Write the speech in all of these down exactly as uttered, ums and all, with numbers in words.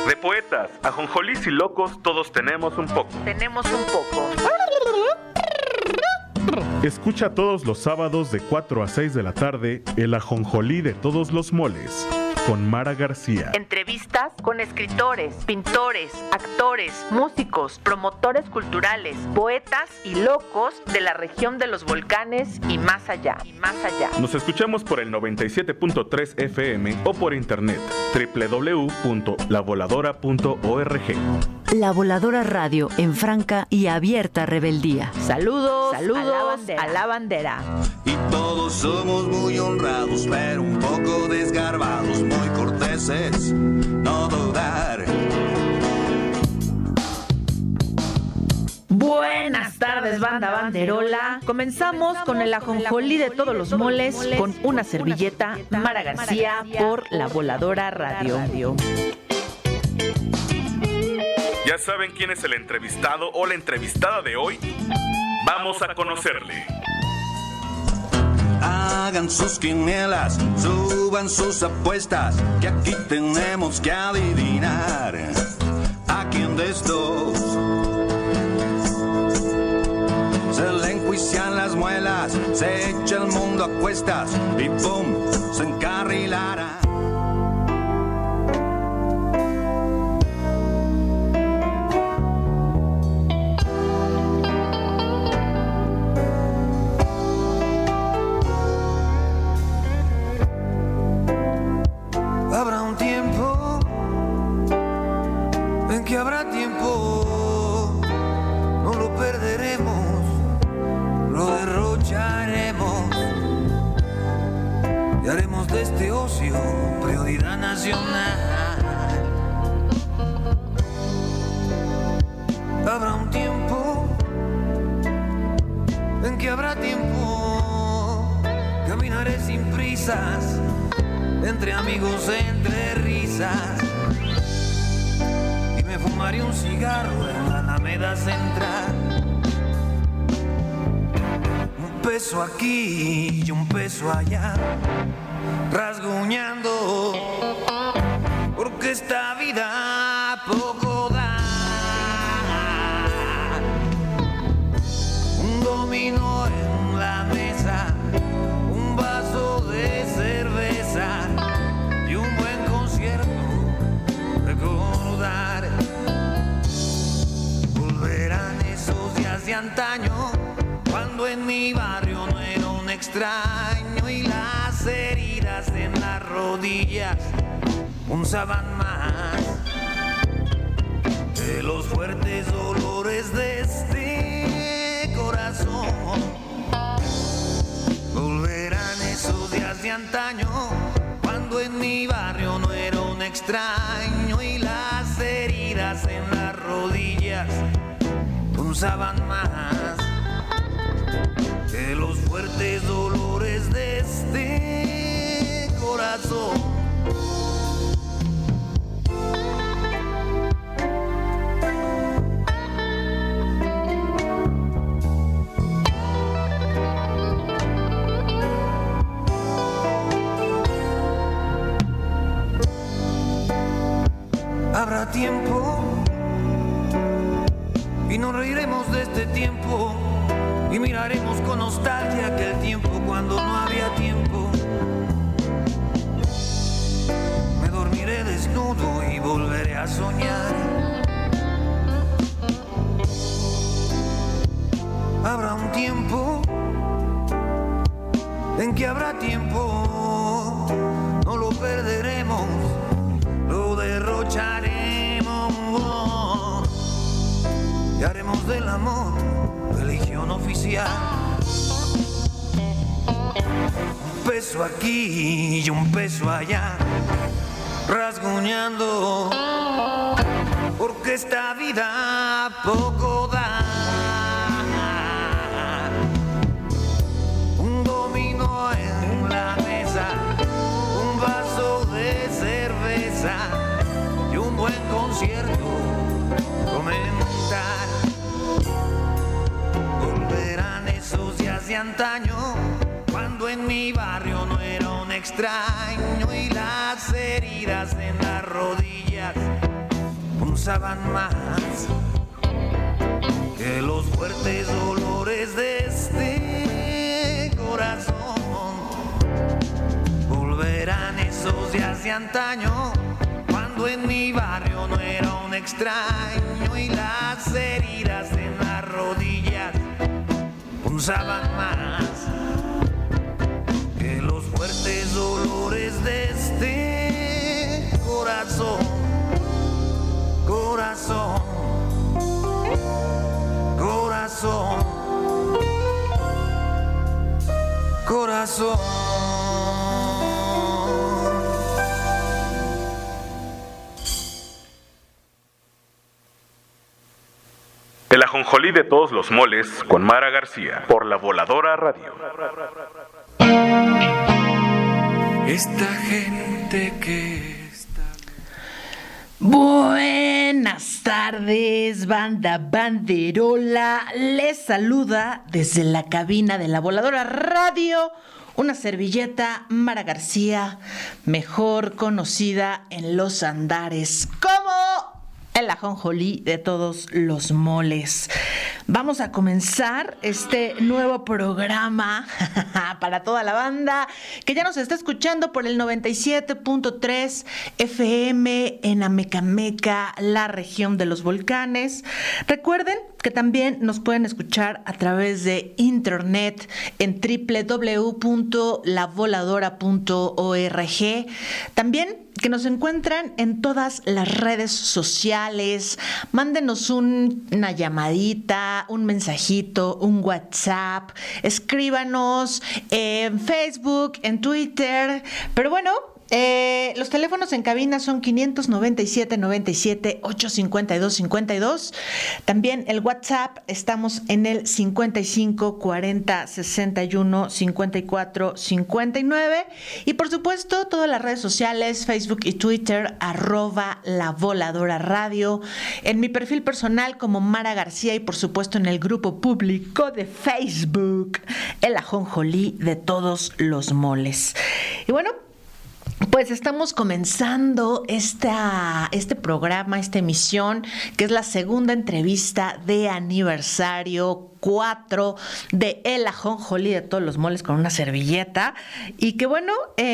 De poetas, ajonjolís y locos, todos tenemos un poco. Tenemos un poco. Escucha todos los sábados de cuatro a seis de la tarde el ajonjolí de todos los moles con Mara García. Entrevistas con escritores, pintores, actores, músicos, promotores culturales, poetas y locos de la región de los volcanes y más allá, y más allá. Nos escuchamos por el noventa y siete punto tres F M o por internet doble u doble u doble u punto la voladora punto org. La Voladora Radio en franca y abierta rebeldía. Saludos, Saludos a la bandera. A la bandera. Y todos somos muy honrados, pero un poco desgarbados, muy corteses, no dudar. Buenas tardes, banda banderola. Comenzamos con el ajonjolí de todos los moles con una servilleta, Mara García por La Voladora Radio. ¿Ya saben quién es el entrevistado o la entrevistada de hoy? Vamos a conocerle. Hagan sus quinielas, suban sus apuestas, que aquí tenemos que adivinar a quién de estos se le enjuician las muelas, se echa el mundo a cuestas y ¡pum! Se encarrilará. Habrá un tiempo en que habrá tiempo, no lo perderemos, lo derrocharemos y haremos de este ocio prioridad nacional. Habrá un tiempo en que habrá tiempo, caminaré sin prisas, entre amigos, entre risas, y me fumaré un cigarro en la Alameda Central. Un peso aquí y un peso allá, rasguñando, porque esta vida poco da. Un dominó en la mesa, un vaso de cerveza y un buen concierto. Recordar, volverán esos días de antaño, cuando en mi barrio no era un extraño y las heridas en las rodillas punzaban más que los fuertes dolores de este corazón. Volverán esos días de antaño, cuando en mi barrio no era un extraño y las heridas en las rodillas punzaban más que los fuertes dolores de este corazón. Habrá tiempo y nos reiremos de este tiempo y miraremos con nostalgia aquel tiempo cuando no había tiempo. Me dormiré desnudo y volveré a soñar. Habrá un tiempo en que habrá tiempo, no lo perderemos, lo derrocharemos y haremos del amor religión oficial. Un peso aquí y un peso allá, rasguñando, porque esta vida poco da. Un dominó en la mesa, un vaso de cerveza y un buen concierto. Comentar, volverán esos días de antaño, cuando en mi barrio no era un extraño y las heridas en las rodillas punzaban más que los fuertes dolores de este corazón. Volverán esos días de antaño, cuando en mi barrio no era un extraño y las heridas en las rodillas punzaban más que los fuertes dolores de este corazón. Corazón, corazón, corazón. El ajonjolí de todos los moles con Mara García por La Voladora Radio. Esta gente que está... Buenas tardes, banda banderola. Les saluda desde la cabina de La Voladora Radio una servilleta, Mara García, mejor conocida en los andares como el ajonjolí de todos los moles. Vamos a comenzar este nuevo programa para toda la banda que ya nos está escuchando por el noventa y siete punto tres F M en Amecameca, la región de los volcanes. Recuerden que también nos pueden escuchar a través de internet en doble u doble u doble u punto la voladora punto org. También que nos encuentran en todas las redes sociales. Mándenos un, una llamadita, un mensajito, un WhatsApp. Escríbanos en Facebook, en Twitter. Pero bueno, Eh, los teléfonos en cabina son quinientos noventa y siete, noventa y siete, ochocientos cincuenta y dos, cincuenta y dos. También el WhatsApp, estamos en el cincuenta y cinco, cuarenta, sesenta y uno, cincuenta y cuatro, cincuenta y nueve. Y por supuesto, todas las redes sociales, Facebook y Twitter, arroba La Voladora Radio. En mi perfil personal como Mara García y por supuesto en el grupo público de Facebook, El Ajonjolí de todos los moles. Y bueno, pues estamos comenzando esta, este programa, esta emisión, que es la segunda entrevista de aniversario cuatro de El Ajonjolí de todos los moles con una servilleta. Y que bueno,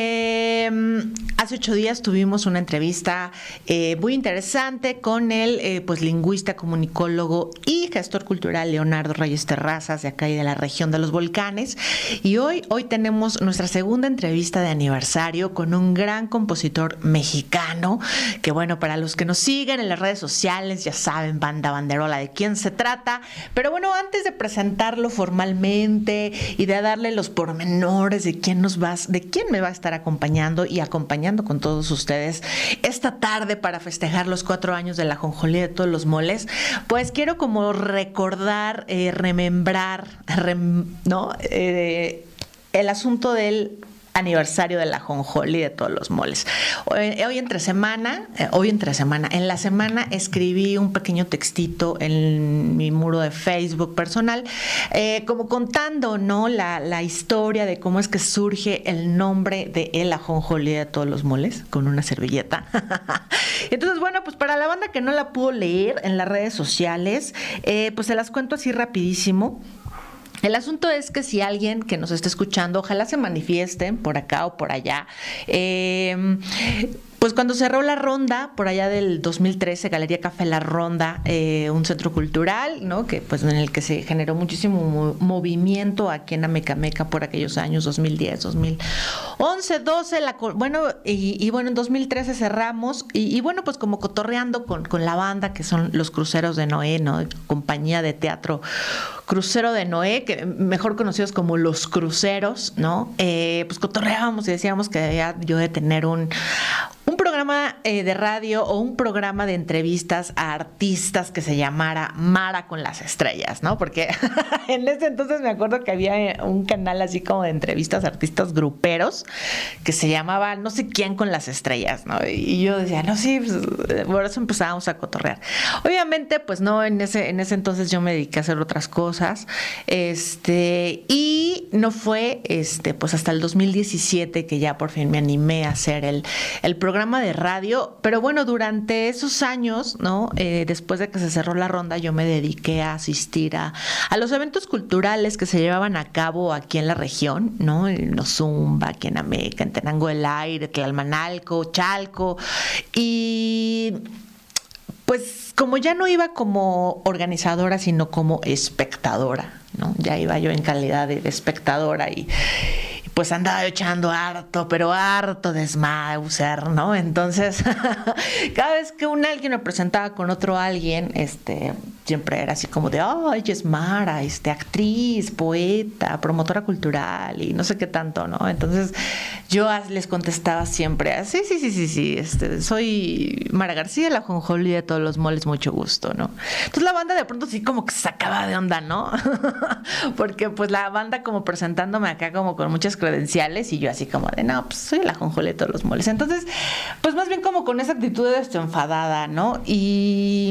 eh, hace ocho días tuvimos una entrevista eh, muy interesante con el eh, pues lingüista, comunicólogo y gestor cultural Leonardo Reyes Terrazas, de acá y de la región de los volcanes. Y hoy, hoy tenemos nuestra segunda entrevista de aniversario con un gran compositor mexicano, que bueno, para los que nos siguen en las redes sociales ya saben, banda banderola, de quién se trata. Pero bueno, antes de presentarlo formalmente y de darle los pormenores de quién nos va, de quién me va a estar acompañando y acompañando con todos ustedes esta tarde para festejar los cuatro años de la ajonjolí de todos los moles, pues quiero como recordar, eh, remembrar, rem, ¿no? Eh, el asunto del aniversario de la ajonjolí de todos los moles. Hoy, hoy entre semana, eh, hoy entre semana, en la semana escribí un pequeño textito en mi muro de Facebook personal, eh, como contando, ¿no? La, la historia de cómo es que surge el nombre de el ajonjolí de todos los moles, con una servilleta. Entonces, bueno, pues para la banda que no la pudo leer en las redes sociales, eh, pues se las cuento así rapidísimo. El asunto es que si alguien que nos está escuchando, ojalá se manifiesten por acá o por allá. Eh, Pues cuando cerró la Ronda, por allá del dos mil trece, Galería Café La Ronda, eh, un centro cultural, ¿no? Que pues en el que se generó muchísimo mo- movimiento aquí en Amecameca por aquellos años, dos mil diez, dos mil once, doce, la, bueno, y, y bueno, en dos mil trece cerramos, y, y bueno, pues como cotorreando con, con la banda, que son los Cruceros de Noé, ¿no? Compañía de teatro Crucero de Noé, que mejor conocidos como Los Cruceros, ¿no? Eh, pues cotorreábamos y decíamos que debía yo de tener un un programa eh, de radio o un programa de entrevistas a artistas que se llamara Mara con las Estrellas, ¿no? Porque en ese entonces me acuerdo que había un canal así como de entrevistas a artistas gruperos que se llamaba no sé quién con las estrellas, ¿no? Y yo decía, no, sí, pues, por eso empezábamos a cotorrear. Obviamente, pues no, en ese, en ese entonces yo me dediqué a hacer otras cosas, este, y no fue, este, pues hasta el dos mil diecisiete que ya por fin me animé a hacer el, el programa de radio, pero bueno, durante esos años, ¿no? Eh, después de que se cerró la ronda, yo me dediqué a asistir a, a los eventos culturales que se llevaban a cabo aquí en la región, ¿no? En los Zumba, aquí en Ameca, en Tenango del Aire, Tlalmanalco, Chalco, y pues como ya no iba como organizadora, sino como espectadora, ¿no? Ya iba yo en calidad de, de espectadora y pues andaba echando harto, pero harto desmauser, ¿no? Entonces, cada vez que un alguien me presentaba con otro alguien, este, siempre era así como de, ay, es Mara, este, actriz, poeta, promotora cultural y no sé qué tanto, ¿no? Entonces, yo les contestaba siempre, sí, sí, sí, sí, sí, este, soy Mara García, la ajonjolí de todos los moles, mucho gusto, ¿no? Entonces, la banda de pronto sí como que se sacaba de onda, ¿no? Porque, pues, la banda como presentándome acá como con muchas credenciales y yo así como de, no, pues soy la ajonjolí de todos los moles. Entonces, pues más bien como con esa actitud de esto enfadada, ¿no? Y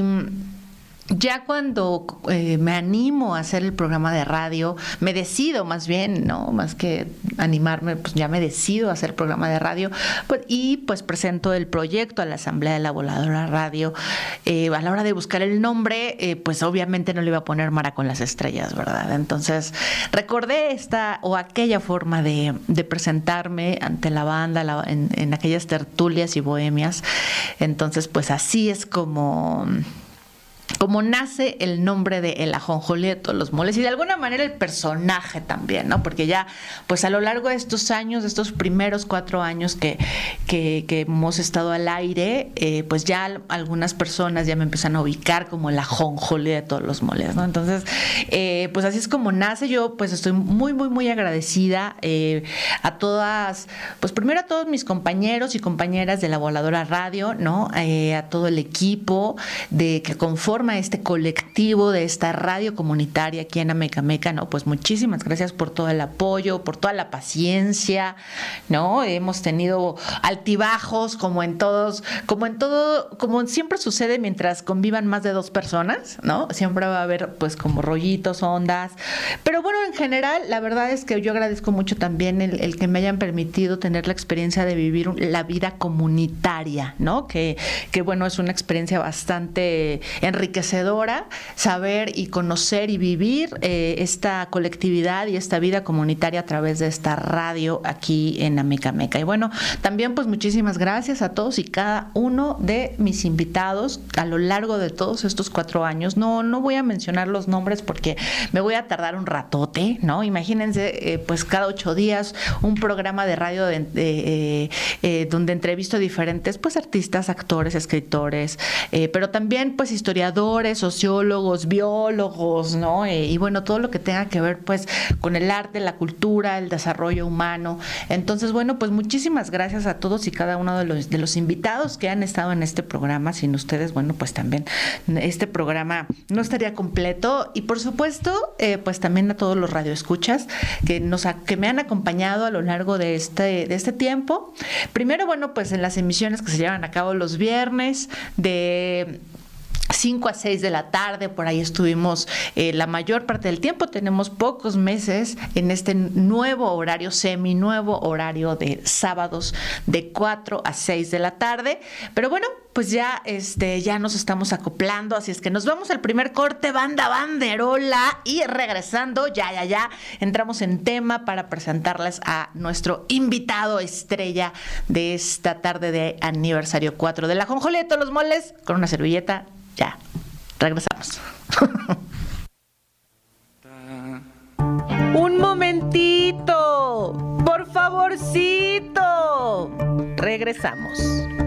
ya cuando eh, me animo a hacer el programa de radio, me decido más bien, ¿no? Más que animarme, pues ya me decido a hacer el programa de radio, pues, y pues presento el proyecto a la Asamblea de la Voladora Radio. Eh, a la hora de buscar el nombre, eh, pues obviamente no le iba a poner Mara con las estrellas, ¿verdad? Entonces recordé esta o aquella forma de, de presentarme ante la banda la, en, en aquellas tertulias y bohemias. Entonces, pues así es como... como nace el nombre de El Ajonjolí de todos los moles y de alguna manera el personaje también, ¿no? Porque ya, pues a lo largo de estos años, de estos primeros cuatro años que, que, que hemos estado al aire, eh, pues ya algunas personas ya me empiezan a ubicar como El Ajonjolí de todos los moles, ¿no? Entonces, eh, pues así es como nace. Yo pues estoy muy, muy, muy agradecida eh, a todas, pues primero a todos mis compañeros y compañeras de la Voladora Radio, ¿no? Eh, a todo el equipo de que conforma este colectivo de esta radio comunitaria aquí en Amecameca, ¿no? Pues muchísimas gracias por todo el apoyo, por toda la paciencia, ¿no? Hemos tenido altibajos como en todos, como en todo, como siempre sucede mientras convivan más de dos personas, ¿no? Siempre va a haber pues como rollitos, ondas, pero bueno, en general, la verdad es que yo agradezco mucho también el, el que me hayan permitido tener la experiencia de vivir la vida comunitaria, ¿no? Que, que bueno, es una experiencia bastante enriquecedora, saber y conocer y vivir eh, esta colectividad y esta vida comunitaria a través de esta radio aquí en Amecameca. Y bueno, también pues muchísimas gracias a todos y cada uno de mis invitados a lo largo de todos estos cuatro años. No, no voy a mencionar los nombres porque me voy a tardar un ratote, ¿no? Imagínense, eh, pues cada ocho días un programa de radio de, de, eh, eh, donde entrevisto a diferentes pues artistas, actores, escritores, eh, pero también pues historiadores, sociólogos, biólogos, ¿no? Eh, y bueno, todo lo que tenga que ver pues con el arte, la cultura, el desarrollo humano. Entonces, bueno, pues muchísimas gracias a todos y cada uno de los, de los invitados que han estado en este programa. Sin ustedes, bueno, pues también este programa no estaría completo. Y por supuesto, eh, pues también a todos los radioescuchas que nos que me han acompañado a lo largo de este, de este tiempo. Primero, bueno, pues en las emisiones que se llevan a cabo los viernes de cinco a seis de la tarde, por ahí estuvimos eh, la mayor parte del tiempo. Tenemos pocos meses en este nuevo horario, semi-nuevo horario de sábados de cuatro a seis de la tarde. Pero bueno, pues ya, este, ya nos estamos acoplando, así es que nos vamos al primer corte, banda banderola, y regresando, ya, ya, ya, entramos en tema para presentarles a nuestro invitado estrella de esta tarde de aniversario cuatro de La Ajonjolí de todos los moles, con una servilleta. Ya, regresamos. Un momentito, por favorcito. Regresamos.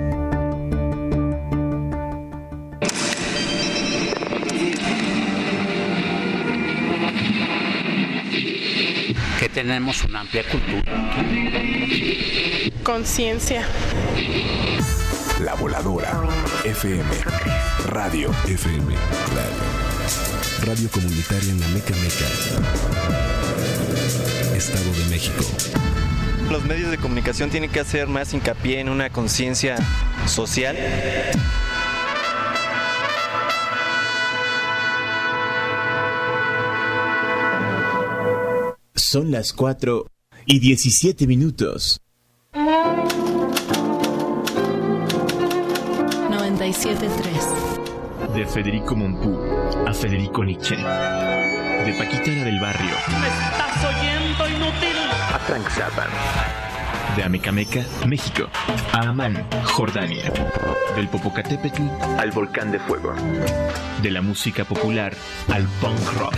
Que tenemos una amplia cultura. Conciencia. La Voladora F M. Radio F M. Radio. Radio comunitaria en Amecameca, Estado de México. Los medios de comunicación tienen que hacer más hincapié en una conciencia social. Son las cuatro y diecisiete minutos. y siete punto tres. De Federico Mompou a Federico Nietzsche. De Paquita la del Barrio. ¿Me estás oyendo, inútil? A Frank Zappa. De Amecameca, México, a Amán, Jordania. Del Popocatépetl al Volcán de Fuego. De la música popular al punk rock.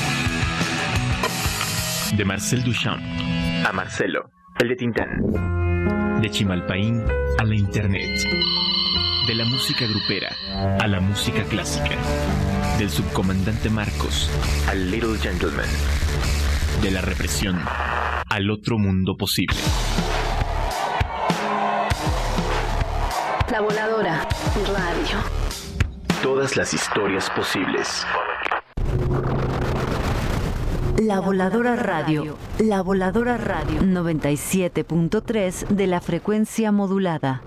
De Marcel Duchamp a Marcelo, el de Tintán. De Chimalpaín a la Internet. De la música grupera a la música clásica. Del subcomandante Marcos al Little Gentleman. De la represión al otro mundo posible. La Voladora Radio. Todas las historias posibles. La Voladora Radio. La Voladora Radio. noventa y siete punto tres de la frecuencia modulada.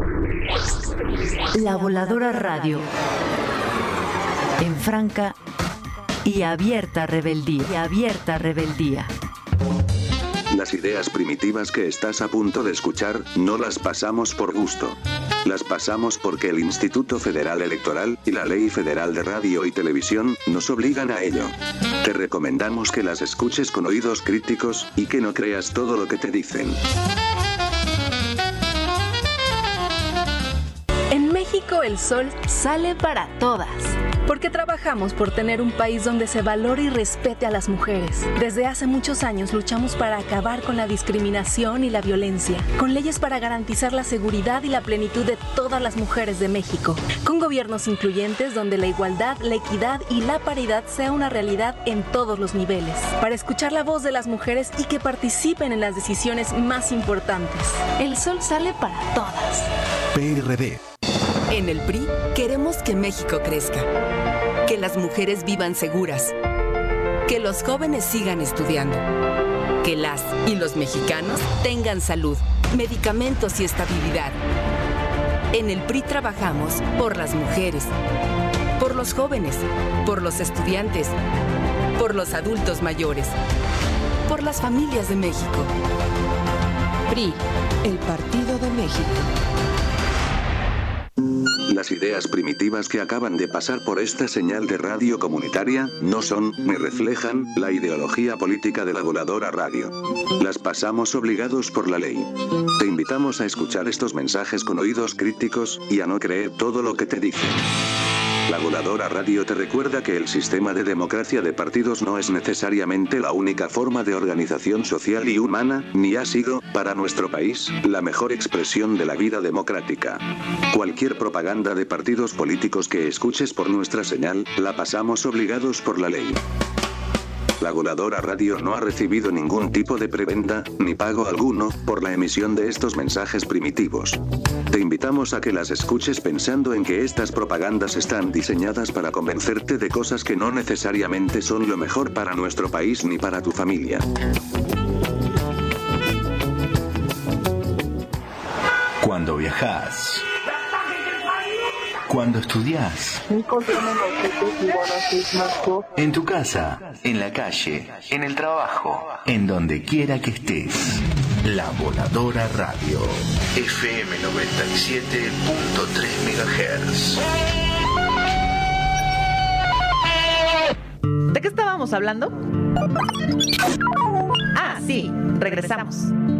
La Voladora Radio. En franca y abierta rebeldía. Y abierta rebeldía. Las ideas primitivas que estás a punto de escuchar, no las pasamos por gusto. Las pasamos porque el Instituto Federal Electoral y la Ley Federal de Radio y Televisión nos obligan a ello. Te recomendamos que las escuches con oídos críticos y que no creas todo lo que te dicen. En México el sol sale para todas. Porque trabajamos por tener un país donde se valore y respete a las mujeres. Desde hace muchos años luchamos para acabar con la discriminación y la violencia, con leyes para garantizar la seguridad y la plenitud de todas las mujeres de México, con gobiernos incluyentes donde la igualdad, la equidad y la paridad sea una realidad en todos los niveles, para escuchar la voz de las mujeres y que participen en las decisiones más importantes. El sol sale para todas. P R D. En el P R I queremos que México crezca, que las mujeres vivan seguras, que los jóvenes sigan estudiando, que las y los mexicanos tengan salud, medicamentos y estabilidad. En el P R I trabajamos por las mujeres, por los jóvenes, por los estudiantes, por los adultos mayores, por las familias de México. P R I, el Partido de México. Las ideas primitivas que acaban de pasar por esta señal de radio comunitaria no son, ni reflejan, la ideología política de la Voladora Radio. Las pasamos obligados por la ley. Te invitamos a escuchar estos mensajes con oídos críticos y a no creer todo lo que te dicen. La Voladora Radio te recuerda que el sistema de democracia de partidos no es necesariamente la única forma de organización social y humana, ni ha sido, para nuestro país, la mejor expresión de la vida democrática. Cualquier propaganda de partidos políticos que escuches por nuestra señal, la pasamos obligados por la ley. La Voladora Radio no ha recibido ningún tipo de prebenda, ni pago alguno, por la emisión de estos mensajes primitivos. Te invitamos a que las escuches pensando en que estas propagandas están diseñadas para convencerte de cosas que no necesariamente son lo mejor para nuestro país ni para tu familia. Cuando viajas, cuando estudias, en tu casa, en la calle, en el trabajo, en donde quiera que estés. La Voladora Radio, F M noventa y siete punto tres megahertz. ¿De qué estábamos hablando? Ah, sí, regresamos.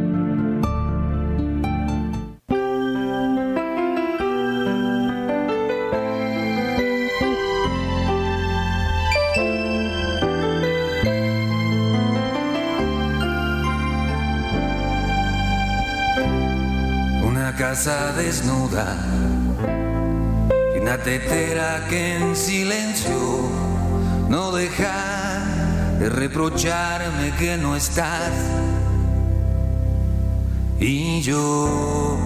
Casa desnuda y una tetera que en silencio no deja de reprocharme que no estás. Y yo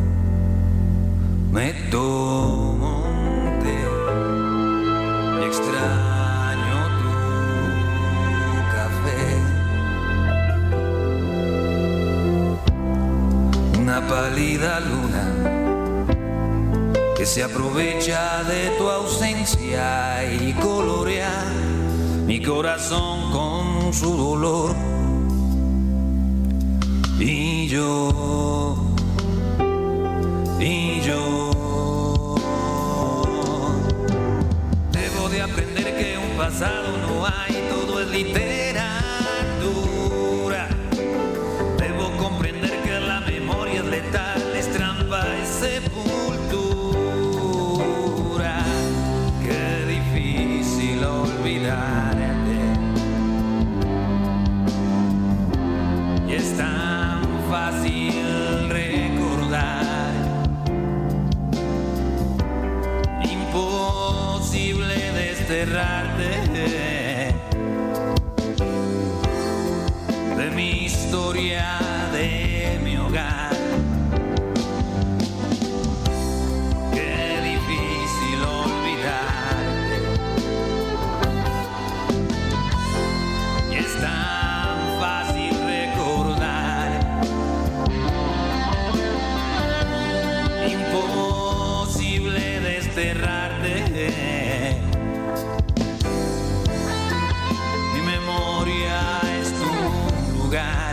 me tomo un té y extraño tu café. Una pálida luna que se aprovecha de tu ausencia y colorea mi corazón con su dolor. Y yo, y yo pasado no hay, todo es literatura. Debo comprender que la memoria es letal, es trampa, es sepultura. Qué difícil olvidarte. Y es tan fácil recordar, imposible desterrarte de mi historia, de mi hogar. Qué difícil olvidarte. Y es tan fácil recordar, imposible desterrarte. Mi memoria es tu lugar.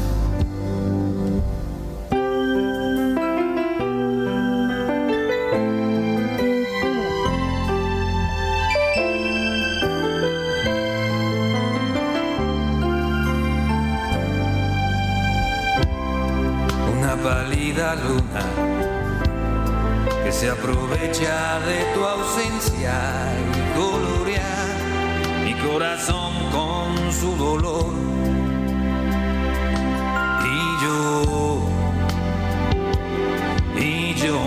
Una pálida luna que se aprovecha de tu ausencia y colorea mi corazón con su dolor. Y yo, y yo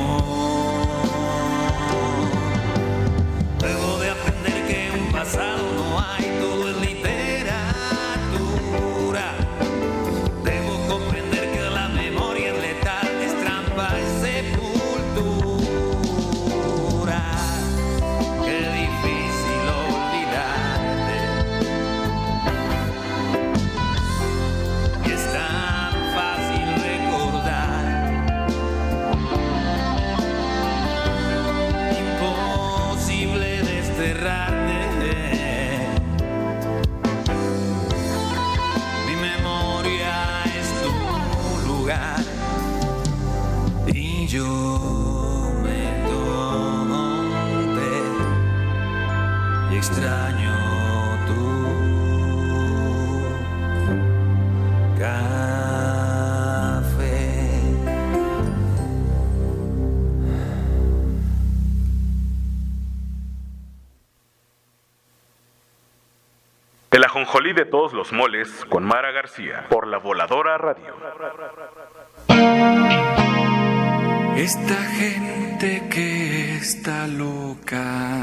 debo de aprender que un pasado no hay, todo es literatura. Debo comprender que la memoria es letal, es trampa, es sepultura. Qué difícil olvidarte. Y es tan fácil recordar, imposible desterrarte. Mi memoria es tu lugar. Y yo me tomé y extraño tu café. El ajonjolí de todos los moles con Mara García por La Voladora Radio. Esta gente que está loca.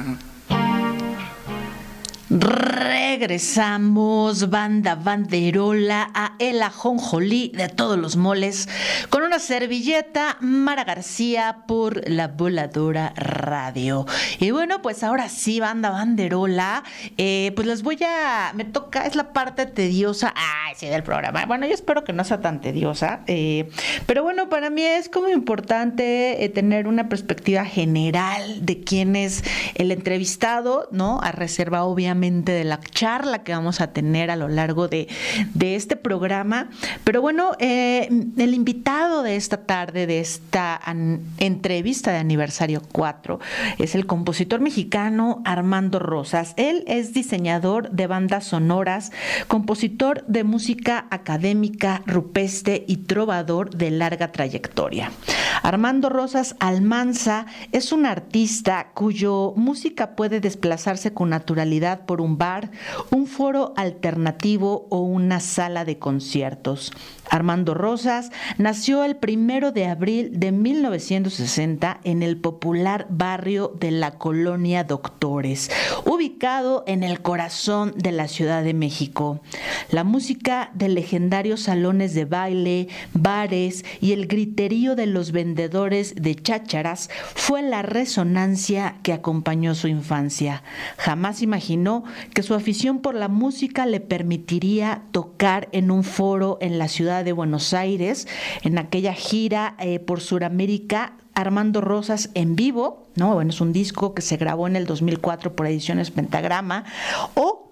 Regresamos, banda banderola, a El Ajonjolí de todos los moles, con una servilleta, Mara García por La Voladora Radio. Y bueno, pues ahora sí, banda banderola, eh, pues les voy a... Me toca, es la parte tediosa, ay, sí, del programa. Bueno, yo espero que no sea tan tediosa, eh, pero bueno, para mí es como importante eh, tener una perspectiva general de quién es el entrevistado, ¿no? A reserva, obviamente, de la charla que vamos a tener a lo largo de, de este programa. Pero bueno, eh, el invitado de esta tarde, de esta an, entrevista de aniversario cuatro, es el compositor mexicano Armando Rosas. Él es diseñador de bandas sonoras, compositor de música académica, rupestre y trovador de larga trayectoria. Armando Rosas Almanza es un artista cuyo música puede desplazarse con naturalidad por un bar, un foro alternativo o una sala de conciertos. Armando Rosas nació el primero de abril de mil novecientos sesenta en el popular barrio de la Colonia Doctores, ubicado en el corazón de la Ciudad de México. La música de legendarios salones de baile, bares y el griterío de los vendedores de chácharas fue la resonancia que acompañó su infancia. Jamás imaginó que su afición por la música le permitiría tocar en un foro en la ciudad de Buenos Aires, en aquella gira eh, por Sudamérica. Armando Rosas en vivo, ¿no? Bueno, es un disco que se grabó en el dos mil cuatro por Ediciones Pentagrama, o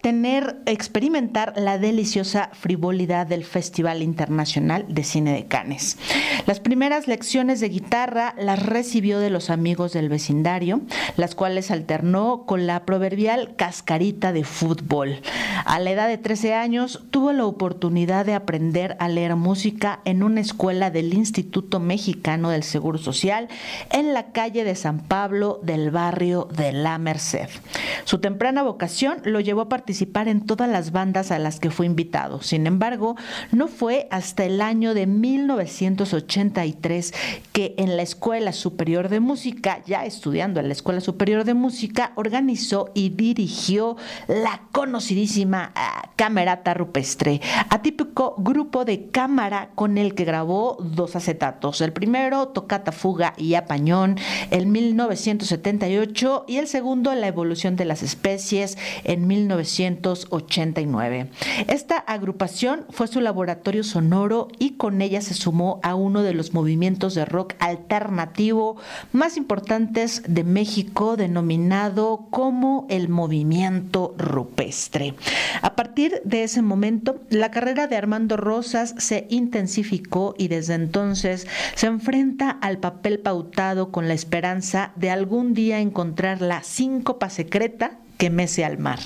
tener, experimentar la deliciosa frivolidad del Festival Internacional de Cine de Cannes. Las primeras lecciones de guitarra las recibió de los amigos del vecindario, las cuales alternó con la proverbial cascarita de fútbol. A la edad de trece años tuvo la oportunidad de aprender a leer música en una escuela del Instituto Mexicano del Seguro Social en la calle de San Pablo del barrio de La Merced. Su temprana vocación lo llevó a participar en todas las bandas a las que fue invitado. Sin embargo, no fue hasta el año de mil novecientos ochenta y tres que en la Escuela Superior de Música, ya estudiando en la Escuela Superior de Música, organizó y dirigió la conocidísima uh, Camerata Rupestre, atípico grupo de cámara con el que grabó dos acetatos. El primero, Toccata, Fuga y Apañón, en mil novecientos setenta y ocho, y el segundo, La Evolución de las Especies, en mil novecientos ochenta y nueve. Esta agrupación fue su laboratorio sonoro y con ella se sumó a uno de los movimientos de rock alternativo más importantes de México, denominado como el Movimiento Rupestre. A partir de ese momento, la carrera de Armando Rosas se intensificó y desde entonces se enfrenta al papel pautado con la esperanza de algún día encontrar la síncopa secreta que mece al mar.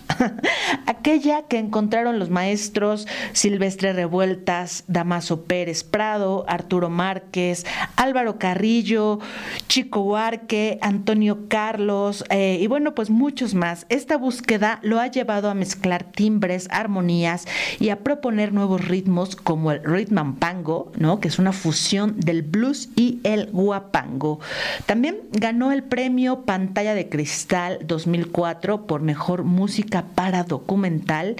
Aquella que encontraron los maestros Silvestre Revueltas, Damaso Pérez Prado, Arturo Márquez, Álvaro Carrillo, Chico Huarque, Antonio Carlos, eh, y bueno, pues muchos más. Esta búsqueda lo ha llevado a mezclar timbres, armonías y a proponer nuevos ritmos como el rhythm and pango, ¿no?, que es una fusión del blues y el guapango. También ganó el premio Pantalla de Cristal dos mil cuatro por mejor música para documental.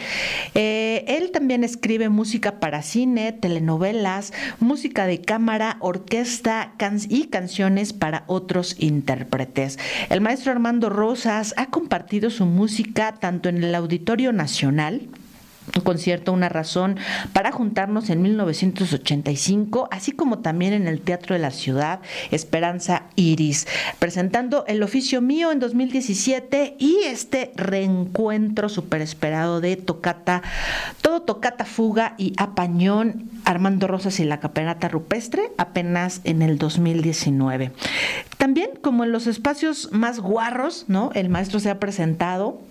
Eh, él también escribe música para cine, telenovelas, música de cámara, orquesta can- y canciones para otros intérpretes. El maestro Armando Rosas ha compartido su música tanto en el Auditorio Nacional, un concierto, una razón para juntarnos, en mil novecientos ochenta y cinco, así como también en el Teatro de la Ciudad, Esperanza Iris, presentando El Oficio Mío en dos mil diecisiete y este reencuentro súper esperado de Toccata, todo Toccata, Fuga y Apañón, Armando Rosas y la Camerata Rupestre, apenas en el dos mil diecinueve. También, como en los espacios más guarros, ¿no?, el maestro se ha presentado,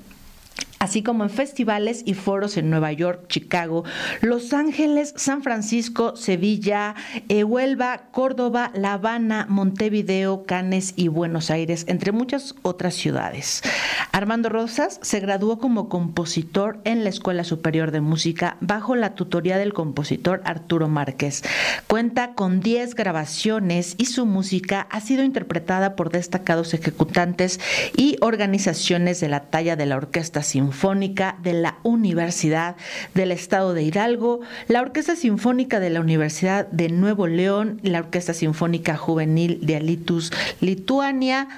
así como en festivales y foros en Nueva York, Chicago, Los Ángeles, San Francisco, Sevilla, eh, Huelva, Córdoba, La Habana, Montevideo, Cannes y Buenos Aires, entre muchas otras ciudades. Armando Rosas se graduó como compositor en la Escuela Superior de Música bajo la tutoría del compositor Arturo Márquez. Cuenta con diez grabaciones y su música ha sido interpretada por destacados ejecutantes y organizaciones de la talla de la Orquesta Sinfónica Sinfónica de la Universidad del Estado de Hidalgo, la Orquesta Sinfónica de la Universidad de Nuevo León, la Orquesta Sinfónica Juvenil de Alytus, Lituania,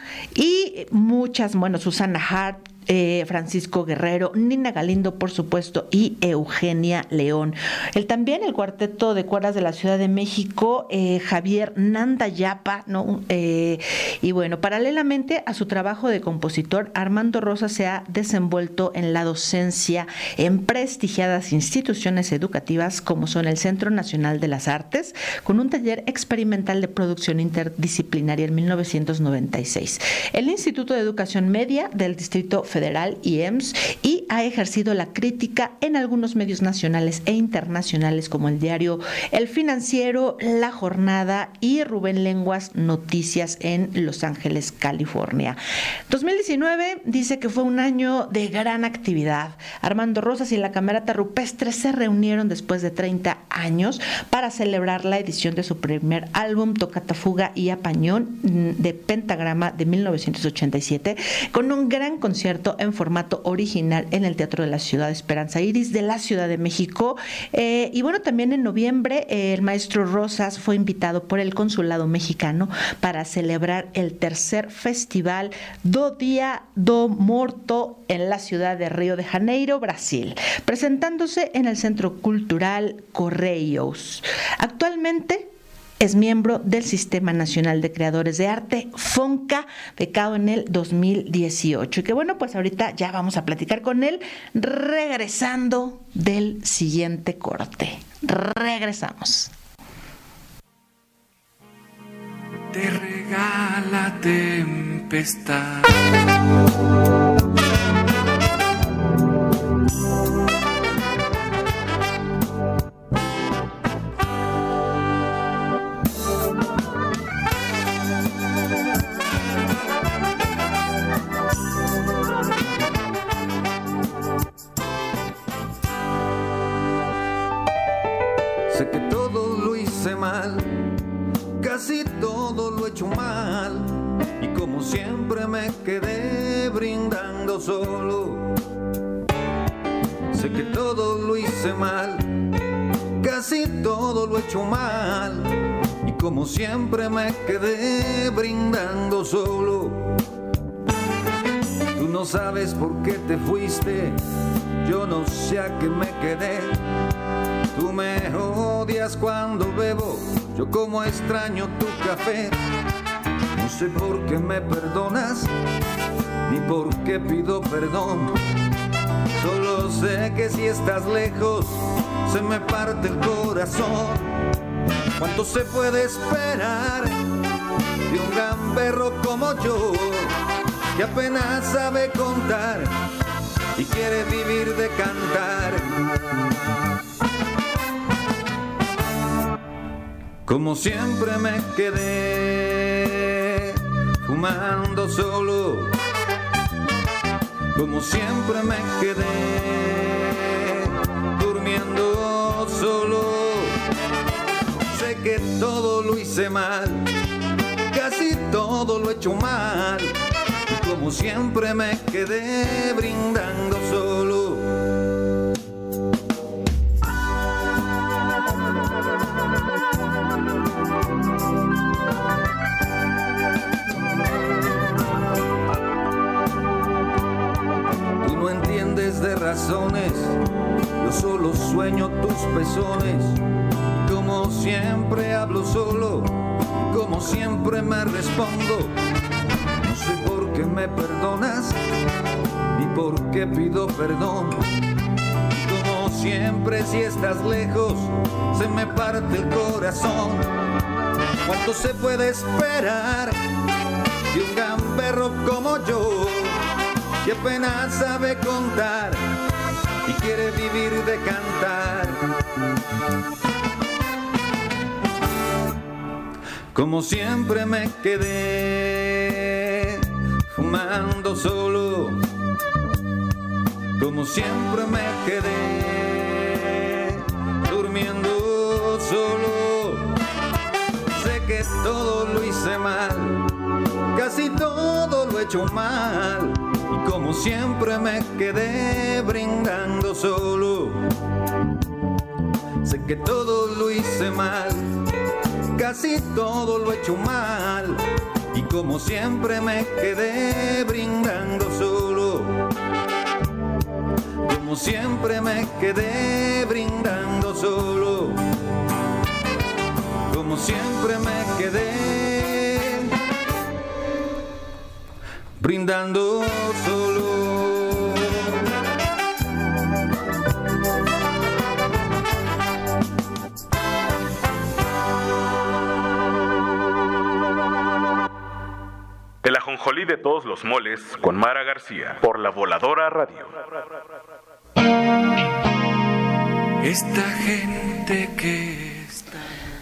y muchas, bueno, Susana Hart, Eh, Francisco Guerrero, Nina Galindo, por supuesto, y Eugenia León. El, también el Cuarteto de Cuerdas de la Ciudad de México, eh, Javier Nandayapa, ¿no? Eh, y bueno, paralelamente a su trabajo de compositor, Armando Rosas se ha desenvuelto en la docencia en prestigiadas instituciones educativas como son el Centro Nacional de las Artes, con un taller experimental de producción interdisciplinaria en mil novecientos noventa y seis, el Instituto de Educación Media del Distrito Federal I E M S, y ha ejercido la crítica en algunos medios nacionales e internacionales como el diario El Financiero, La Jornada y Rubén Lenguas Noticias en Los Ángeles, California. dos mil diecinueve dice que fue un año de gran actividad. Armando Rosas y la Camerata Rupestre se reunieron después de treinta años para celebrar la edición de su primer álbum, Toccata, Fuga y Apañón, de Pentagrama, de mil novecientos ochenta y siete, con un gran concierto en formato original en el Teatro de la Ciudad, Esperanza Iris de la Ciudad de México. Eh, y bueno, también en noviembre eh, el maestro Rosas fue invitado por el Consulado Mexicano para celebrar el tercer festival do Dia do Morto en la ciudad de Río de Janeiro, Brasil, presentándose en el Centro Cultural Correios. Actualmente es miembro del Sistema Nacional de Creadores de Arte, FONCA, becado en el dos mil dieciocho. Y que bueno, pues ahorita ya vamos a platicar con él regresando del siguiente corte. Regresamos. Te regala tempestad. Sé que todo lo hice mal, casi todo lo he hecho mal, y como siempre me quedé brindando solo. Sé que todo lo hice mal, casi todo lo he hecho mal, y como siempre me quedé brindando solo. Tú no sabes por qué te fuiste, yo no sé a qué me quedé. Tú me odias cuando bebo, yo como extraño tu café. No sé por qué me perdonas, ni por qué pido perdón. Solo sé que si estás lejos, se me parte el corazón. ¿Cuánto se puede esperar de un gamberro como yo, que apenas sabe contar y quiere vivir de cantar? Como siempre me quedé fumando solo, como siempre me quedé durmiendo solo. Sé que todo lo hice mal, casi todo lo he hecho mal, y como siempre me quedé brindando solo. De razones, yo solo sueño tus pezones, y como siempre hablo solo, y como siempre me respondo. No sé por qué me perdonas, ni por qué pido perdón. Y como siempre, si estás lejos, se me parte el corazón. ¿Cuánto se puede esperar de un gamberro como yo, que apenas sabe contar y quiere vivir de cantar? Como siempre me quedé fumando solo, como siempre me quedé durmiendo solo. Sé que todo lo hice mal, casi todo lo he hecho mal, y como siempre me quedé brindando solo. Sé que todo lo hice mal, casi todo lo he hecho mal, y como siempre me quedé brindando solo. Como siempre me quedé brindando solo. Como siempre me quedé brindando solo. El ajonjolí de todos los moles con Mara García por La Voladora Radio. Esta gente que está...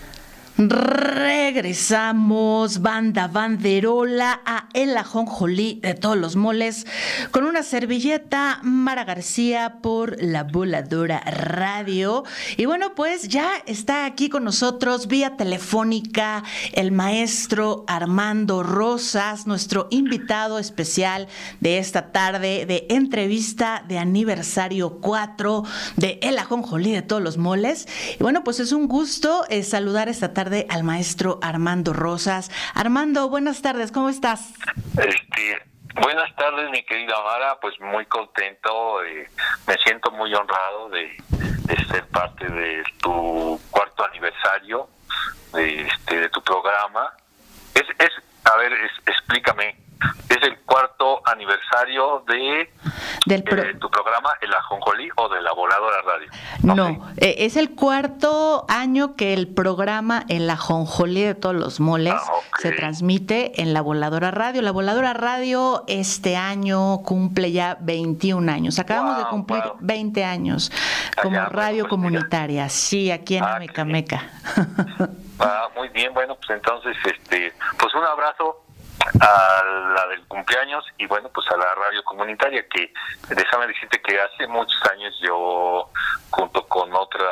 Regresamos, banda banderola, a El Ajonjolí de todos los moles, con una servilleta, Mara García por La Voladora Radio. Y bueno, pues ya está aquí con nosotros vía telefónica el maestro Armando Rosas, nuestro invitado especial de esta tarde de entrevista de aniversario cuatro de El Ajonjolí de todos los moles. Y bueno, pues es un gusto eh, saludar esta tarde al maestro Armando Rosas. Armando, buenas tardes, ¿cómo estás? Este, buenas tardes, mi querida Mara, pues muy contento, eh, me siento muy honrado de, de ser parte de tu cuarto aniversario de, este, de tu programa. Es, es a ver, es, explícame, ¿es el cuarto aniversario de Del pro- eh, tu programa El Ajonjolí o de La Voladora Radio? No, no eh, es el cuarto año que el programa El Ajonjolí de todos los moles ah, okay. se transmite en La Voladora Radio. La Voladora Radio este año cumple ya veintiún años. Acabamos wow, de cumplir wow. veinte años como Allá, radio bueno, pues, comunitaria, mira. sí, aquí en ah, Mecameca. Ah, muy bien, bueno, pues entonces, este, pues un abrazo a la del cumpleaños y bueno, pues a la radio comunitaria, que déjame decirte que hace muchos años yo, junto con otra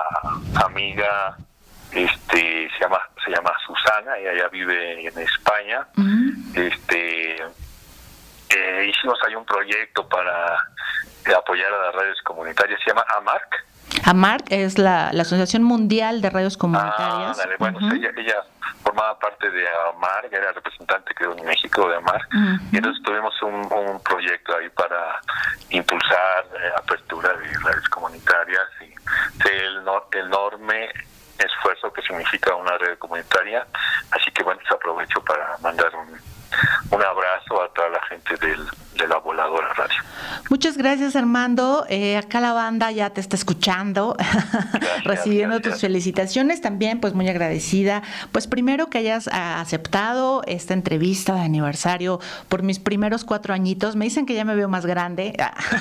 amiga, este, se llama, se llama Susana, ella ya vive en España, uh-huh. este, eh, hicimos ahí un proyecto para apoyar a las radios comunitarias, se llama AMARC. AMARC es la, la Asociación Mundial de Radios Comunitarias. Ah, dale, bueno, uh-huh. ella, ella formaba parte de AMARC, era representante creo en México de AMARC, uh-huh. y entonces tuvimos un, un proyecto ahí para impulsar eh, apertura de radios comunitarias y sé el no, enorme esfuerzo que significa una red comunitaria, así que bueno, pues aprovecho para mandar un, un abrazo a toda la gente del, de La Voladora Radio. Muchas gracias, Armando. Eh, acá la banda ya te está escuchando, gracias, recibiendo gracias. tus felicitaciones. También, pues muy agradecida. Pues primero que hayas aceptado esta entrevista de aniversario por mis primeros cuatro añitos. Me dicen que ya me veo más grande,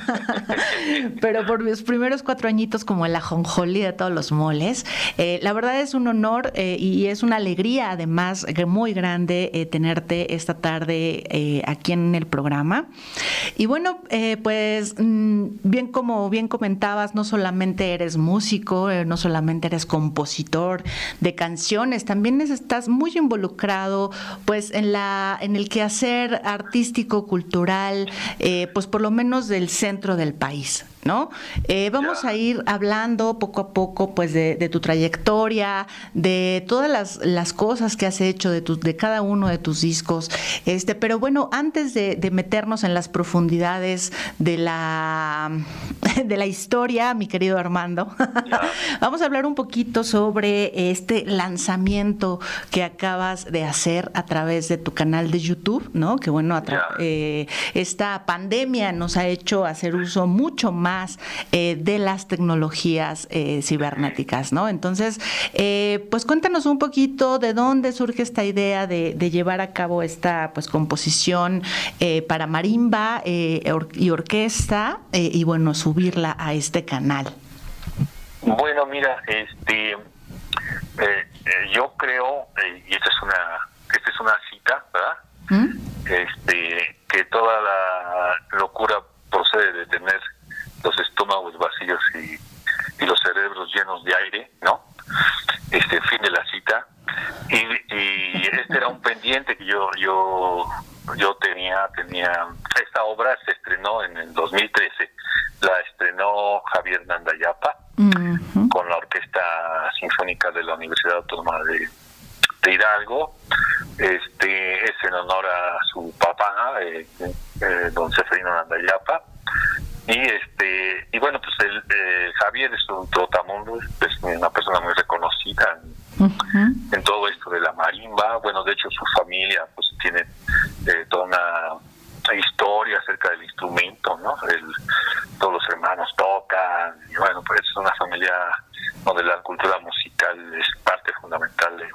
pero por mis primeros cuatro añitos como el ajonjolí de todos los moles. Eh, la verdad es un honor eh, y es una alegría, además, muy grande eh, tenerte esta tarde eh, aquí en el programa. Y bueno, eh, pues bien como bien comentabas, no solamente eres músico, eh, no solamente eres compositor de canciones, también estás muy involucrado pues en la en el quehacer artístico, cultural, eh, pues por lo menos del centro del país, ¿no? Eh, vamos a ir hablando poco a poco pues de, de tu trayectoria, de todas las, las cosas que has hecho, de, tu, de cada uno de tus discos, este, pero bueno, antes de, de meternos en las profundidades de la de la historia, mi querido Armando, vamos a hablar un poquito sobre este lanzamiento que acabas de hacer a través de tu canal de YouTube, ¿no? Que bueno, a tra- eh, esta pandemia nos ha hecho hacer uso mucho más más eh, de las tecnologías eh, cibernéticas, ¿no? Entonces, eh, pues cuéntanos un poquito de dónde surge esta idea de, de llevar a cabo esta pues composición eh, para marimba eh, or- y orquesta eh, y bueno, subirla a este canal. Bueno, mira, este, eh, eh, yo creo, eh, y esta es una, esta es una cita, ¿verdad? ¿Mm? Este, que toda la locura procede de tener los estómagos vacíos y, y los cerebros llenos de aire, ¿no? Este, fin de la cita. Y, y este era un pendiente que yo yo yo tenía tenía esta obra se estrenó en el dos mil trece, la estrenó Javier Nandayapa uh-huh. con la Orquesta Sinfónica de la Universidad Autónoma de, de Hidalgo. Este es en honor a su papá, eh, eh, don Seferino Nandayapa. Y este y bueno, pues el eh, Javier es un trotamundos, es una persona muy reconocida en, uh-huh. en todo esto de la marimba. Bueno, de hecho su familia pues tiene eh, toda una historia acerca del instrumento, ¿no? El, todos los hermanos tocan, y bueno, pues es una familia donde la cultura musical es parte fundamental de,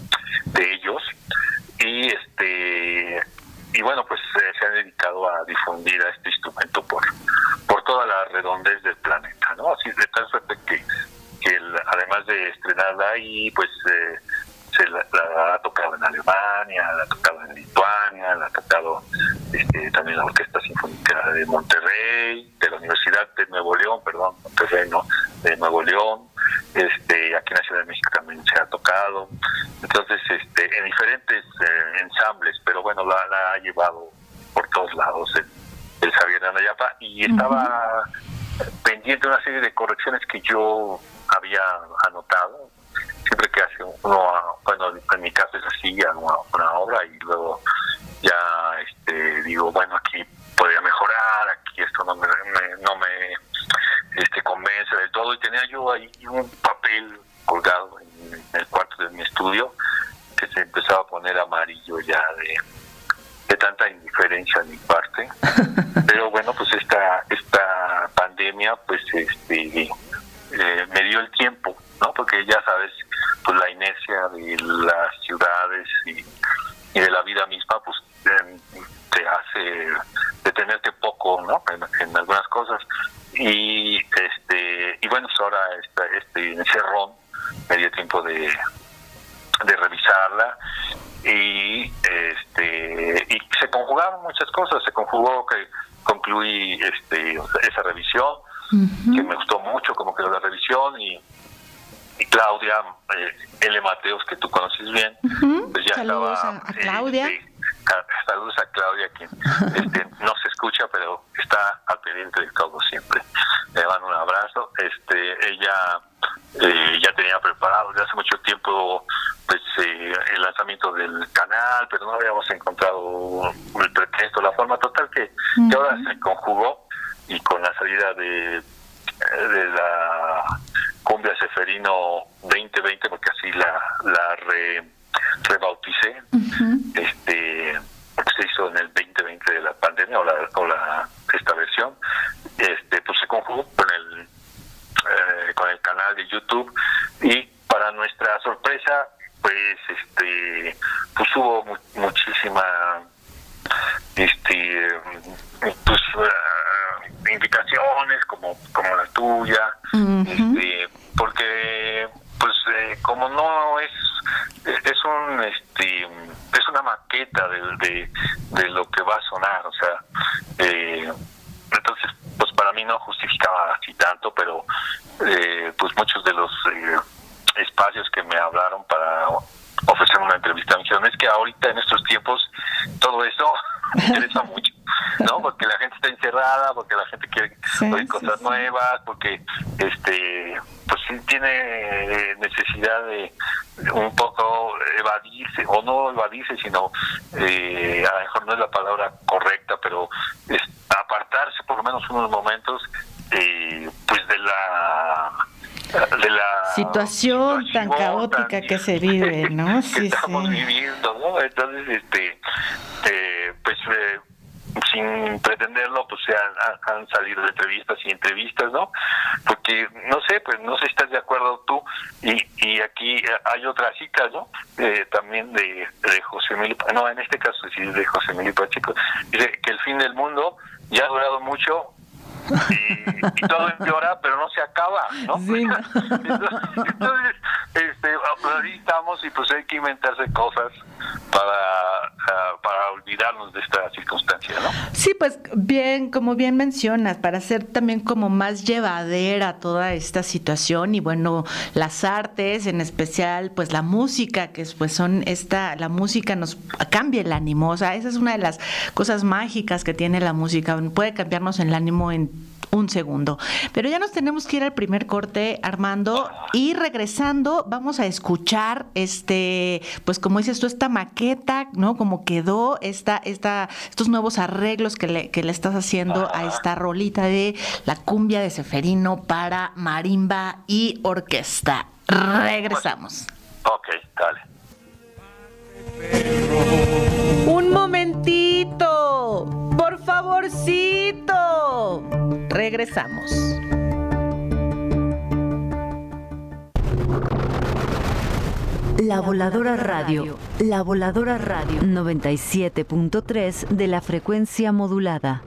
de ellos. Y este y bueno, pues eh, se han dedicado a difundir a este instrumento por por toda la redondez del planeta, ¿no? Así de tal suerte que, que el, además de estrenarla ahí, pues eh, se la, la ha tocado en Alemania, la ha tocado en Lituania, la ha tocado este, también la Orquesta Sinfónica de Monterrey, de la Universidad de Nuevo León, perdón, Monterrey, no, de Nuevo León, este, aquí en la Ciudad de México también se ha tocado. Entonces, este, en diferentes eh, ensambles, pero bueno, la, la ha llevado por todos lados el, el Javier Nandayapa, y estaba uh-huh. pendiente de una serie de correcciones que yo había anotado. Siempre que hace uno, bueno, en mi caso es así, una, una obra y luego ya este digo, bueno, aquí podría mejorar, aquí esto no me, me no me este convence del todo, y tenía yo ahí un papel colgado en el cuarto de mi estudio imprudencia de mi parte, pero bueno, pues esta esta pandemia pues este eh, me dio el tiempo, ¿no? Porque ya sabes, pues la inercia de las ciudades y, y de la vida misma pues eh, te hace detenerte poco, ¿no? En, en algunas cosas. Y este y bueno, pues ahora esta, este encerrón me dio tiempo de de revisarla y este y se conjugaron muchas cosas. Se conjugó que concluí este esa revisión, uh-huh. que me gustó mucho como quedó la revisión, y, y Claudia eh, L. Mateos, que tú conoces bien, uh-huh. pues ya saludos estaba a, a Claudia este, a, saludos a Claudia, quien este, no se escucha pero está al pendiente de todo siempre. Le mando un abrazo. Este ella eh, ya tenía preparado desde hace mucho tiempo pues eh, el lanzamiento del canal, pero no habíamos encontrado el pretexto, la forma total que, uh-huh. que ahora se conjugó, y con la salida de de la Cumbia Ceferino veinte veinte, porque así la la re, rebauticé, uh-huh. este se hizo en el veinte veinte de la pandemia, o la, o la esta versión, este pues se conjugó con el eh, con el canal de YouTube, y para nuestra sorpresa pues este pues hubo mu- muchísima este pues uh, invitaciones como como la tuya, uh-huh. este porque pues eh, como no es es un este es una maqueta de, de de lo que va a sonar, o sea, eh, entonces pues para mí no justificaba así tanto, pero eh, pues muchos de los eh, espacios que me hablaron para ofrecerme una entrevista me dijeron, es que ahorita en estos tiempos todo eso me interesa mucho, ¿no? Porque la gente está encerrada, porque la gente quiere sí, oír cosas sí, nuevas, sí. porque este pues sí tiene necesidad de un poco evadirse, o no evadirse, sino eh, a lo mejor no es la palabra correcta, pero es apartarse por lo menos unos momentos eh, pues de la de la situación, situación tan caótica tan, que se vive, ¿no? Sí, que estamos sí. viviendo, ¿no? Entonces, este, eh, pues, eh, sin pretenderlo, pues se han, han salido entrevistas y entrevistas, ¿no? Porque, no sé, pues, no sé si estás de acuerdo tú, y, y aquí hay otra cita, ¿no? Eh, también de, de José Emilio, no, en este caso sí de José Emilio Pacheco, dice que el fin del mundo ya ha durado mucho, Y, y todo empeora, pero no se acaba, ¿no? Sí, no. entonces, entonces este, ahí estamos, y pues hay que inventarse cosas para uh, para olvidarnos de esta circunstancia, ¿no? Sí, pues bien, como bien mencionas, para hacer también como más llevadera toda esta situación, y bueno, las artes, en especial pues la música, que pues son esta, la música nos cambia el ánimo, o sea, esa es una de las cosas mágicas que tiene la música, puede cambiarnos el ánimo en un segundo. Pero ya nos tenemos que ir al primer corte, Armando, y regresando vamos a escuchar este, pues como dices tú, esta maqueta, ¿no? Como quedó esta, esta, estos nuevos arreglos que le, que le estás haciendo a esta rolita de la cumbia de Ceferino para marimba y orquesta. Regresamos. Ok, dale. Un momentito, por favorcito. Regresamos. La Voladora Radio, La Voladora Radio, noventa y siete punto tres de la frecuencia modulada.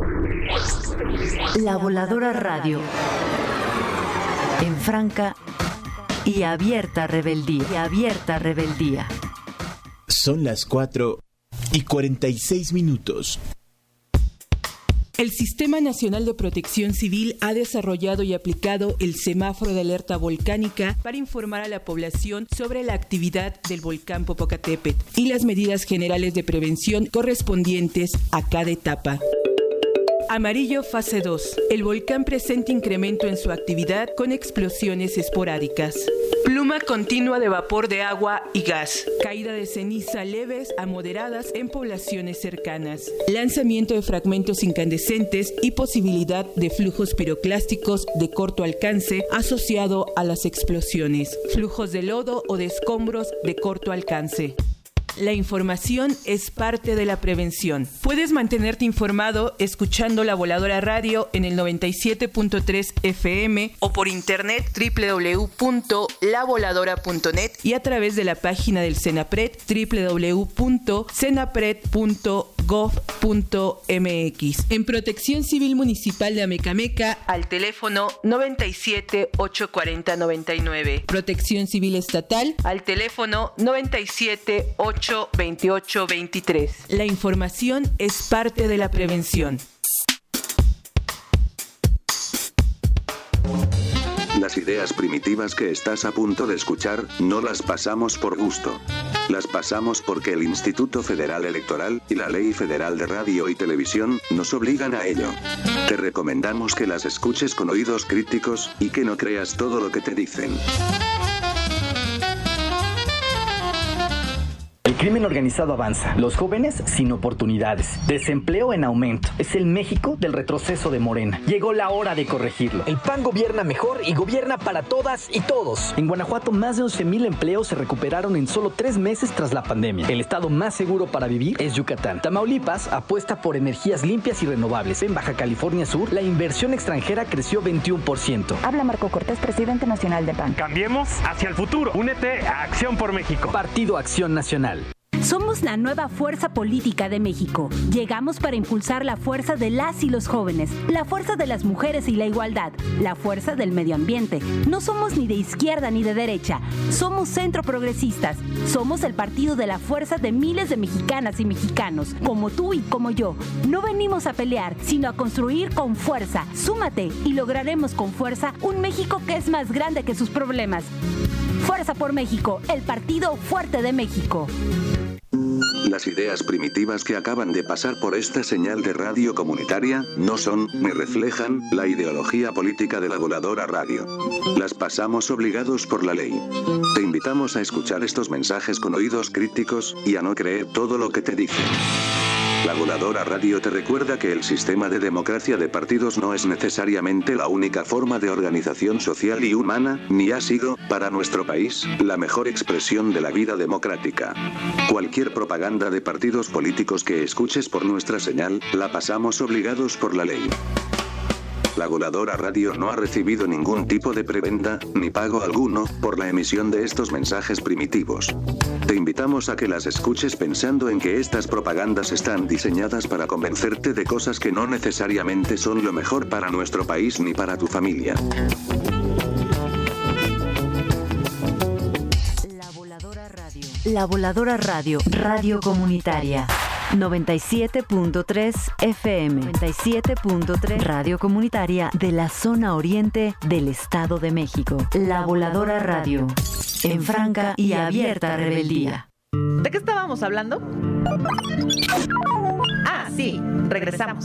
La Voladora Radio, en franca y abierta rebeldía, y abierta rebeldía. Son las cuatro y cuarenta y seis minutos. El Sistema Nacional de Protección Civil ha desarrollado y aplicado el semáforo de alerta volcánica para informar a la población sobre la actividad del volcán Popocatépetl y las medidas generales de prevención correspondientes a cada etapa. Amarillo fase dos. El volcán presenta incremento en su actividad con explosiones esporádicas. Pluma continua de vapor de agua y gas. Caída de ceniza leves a moderadas en poblaciones cercanas. Lanzamiento de fragmentos incandescentes y posibilidad de flujos piroclásticos de corto alcance asociado a las explosiones. Flujos de lodo o de escombros de corto alcance. La información es parte de la prevención. Puedes mantenerte informado escuchando La Voladora Radio en el noventa y siete punto tres F M o por internet doble u doble u doble u punto la voladora punto net y a través de la página del CENAPRED doble u doble u doble u punto cenapred punto gov punto m x. En Protección Civil Municipal de Amecameca al teléfono noventa y siete, ochocientos cuarenta, noventa y nueve. Protección Civil Estatal al teléfono noventa y siete, ocho veintiocho veintitrés. La información es parte de la prevención. Las ideas primitivas que estás a punto de escuchar, no las pasamos por gusto. Las pasamos porque el Instituto Federal Electoral y la Ley Federal de Radio y Televisión nos obligan a ello. Te recomendamos que las escuches con oídos críticos y que no creas todo lo que te dicen. El crimen organizado avanza, los jóvenes sin oportunidades, desempleo en aumento. Es el México del retroceso de Morena. Llegó la hora de corregirlo. El P A N gobierna mejor y gobierna para todas y todos. En Guanajuato, más de once mil empleos se recuperaron en solo tres meses tras la pandemia. El estado más seguro para vivir es Yucatán. Tamaulipas apuesta por energías limpias y renovables. En Baja California Sur, la inversión extranjera creció veintiuno por ciento. Habla Marco Cortés, presidente nacional de P A N. Cambiemos hacia el futuro. Únete a Acción por México. Partido Acción Nacional. Somos la nueva fuerza política de México. Llegamos para impulsar la fuerza de las y los jóvenes, la fuerza de las mujeres y la igualdad, la fuerza del medio ambiente. No somos ni de izquierda ni de derecha, somos centro progresistas. Somos el partido de la fuerza de miles de mexicanas y mexicanos, como tú y como yo. No venimos a pelear, sino a construir con fuerza. Súmate y lograremos con fuerza un México que es más grande que sus problemas. Fuerza por México, el partido fuerte de México. Las ideas primitivas que acaban de pasar por esta señal de radio comunitaria no son, ni reflejan, la ideología política de La Voladora Radio. Las pasamos obligados por la ley. Te invitamos a escuchar estos mensajes con oídos críticos y a no creer todo lo que te dicen. La Voladora Radio te recuerda que el sistema de democracia de partidos no es necesariamente la única forma de organización social y humana, ni ha sido, para nuestro país, la mejor expresión de la vida democrática. Cualquier propaganda de partidos políticos que escuches por nuestra señal, la pasamos obligados por la ley. La Voladora Radio no ha recibido ningún tipo de preventa, ni pago alguno, por la emisión de estos mensajes primitivos. Te invitamos a que las escuches pensando en que estas propagandas están diseñadas para convencerte de cosas que no necesariamente son lo mejor para nuestro país ni para tu familia. La Voladora Radio. La Voladora Radio, radio comunitaria. noventa y siete punto tres F M, noventa y siete punto tres Radio Comunitaria de la zona oriente del Estado de México. La Voladora Radio, en franca y abierta rebeldía. ¿De qué estábamos hablando? Ah, sí, regresamos.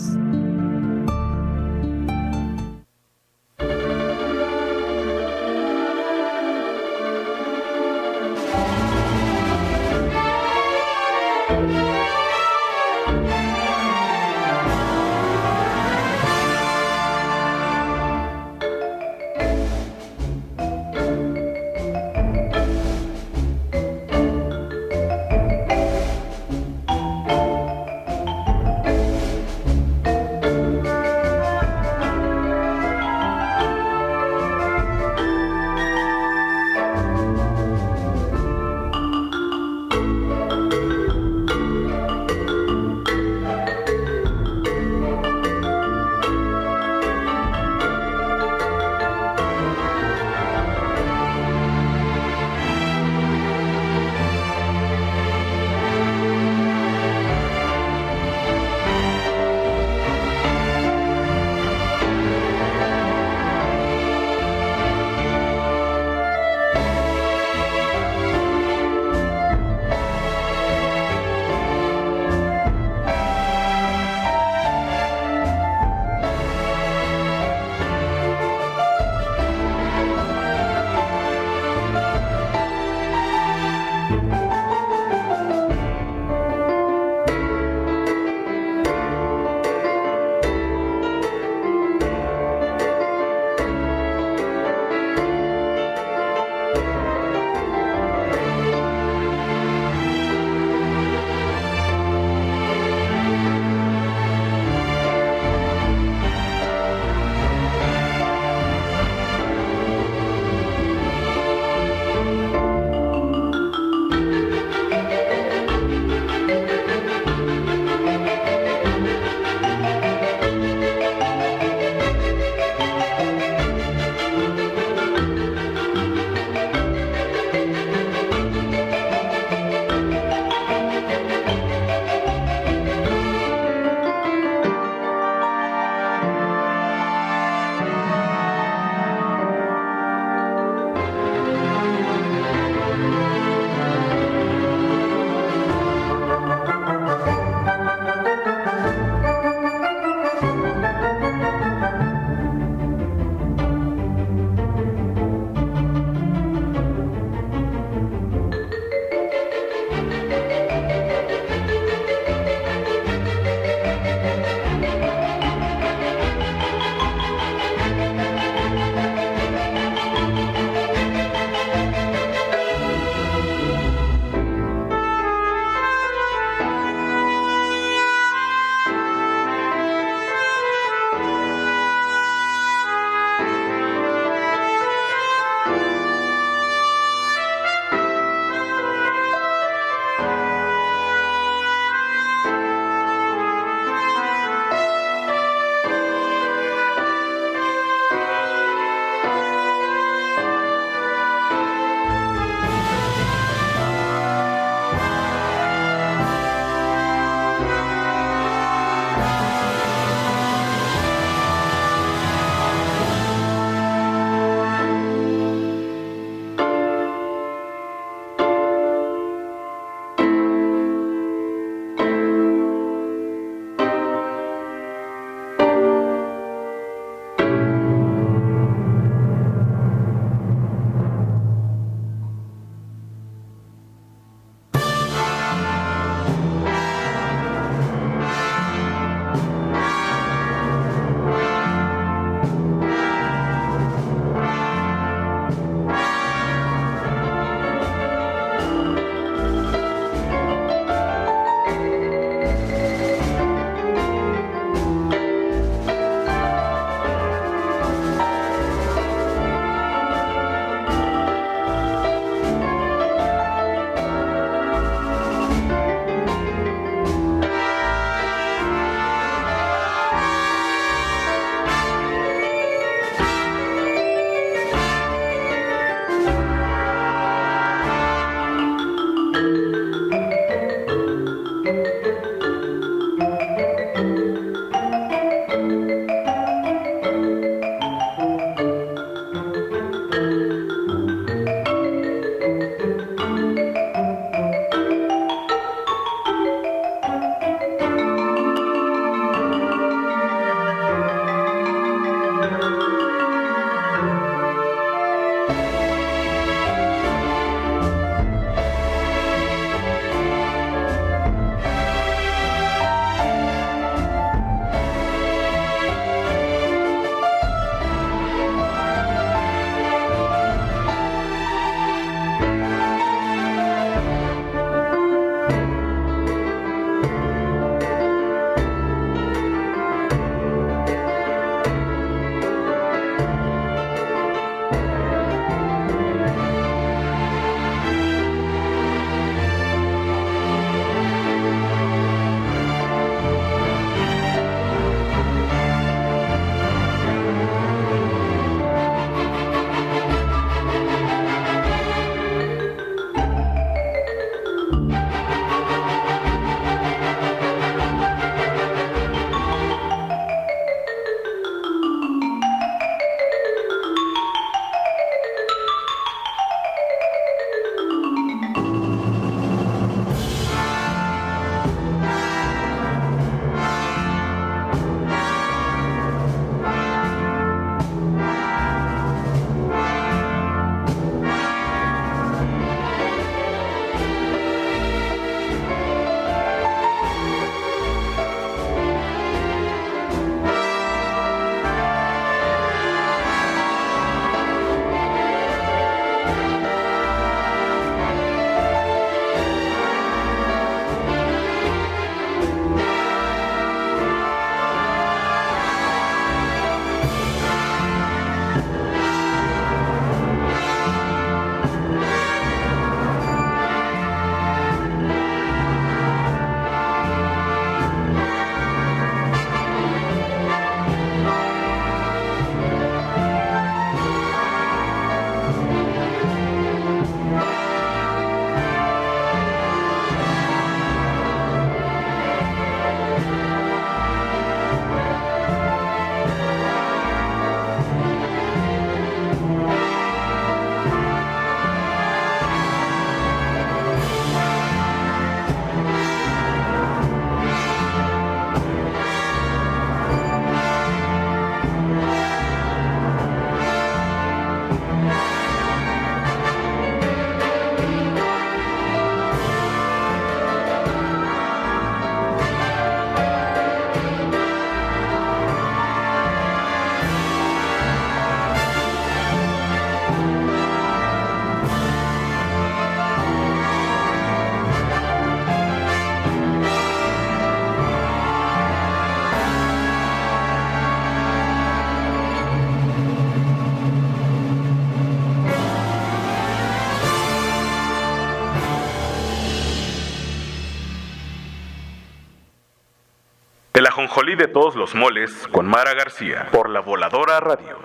ajonjolí de todos los moles con Mara García por La Voladora Radio.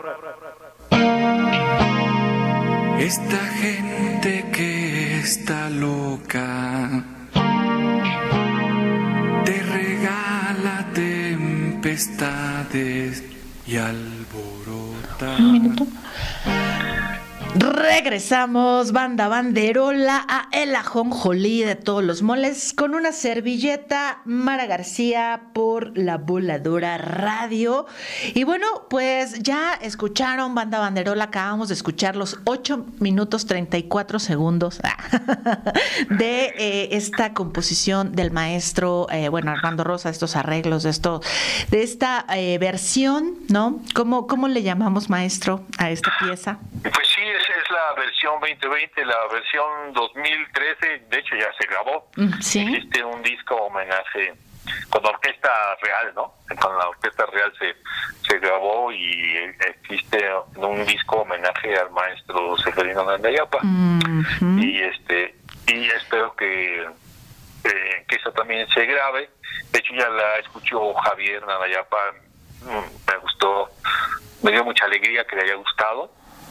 Esta gente que está loca te regala tempestades y alborota. Un minuto. Regresamos, banda banderola, a el ajonjolí de todos los moles con una servilleta. Mara García por La Voladora Radio. Y bueno, pues ya escucharon, banda banderola, acabamos de escuchar los ocho minutos treinta y cuatro segundos de eh, esta composición del maestro, eh, bueno, Armando Rosa, estos arreglos, de esto, de esta eh, versión, ¿no? ¿Cómo, cómo le llamamos, maestro, a esta pieza? Pues sí, esa es la versión veinte veinte, la versión dos mil trece, de hecho ya se grabó. Sí. Existe un disco homenaje con la orquesta real, ¿no? Con la orquesta real se, se grabó y existe un disco homenaje al maestro Seferino Nandayapa. Mm-hmm. Y este y espero que, eh, que eso también se grabe. De hecho ya la escuchó Javier Nandayapa, me gustó, me dio mucha alegría que le haya gustado.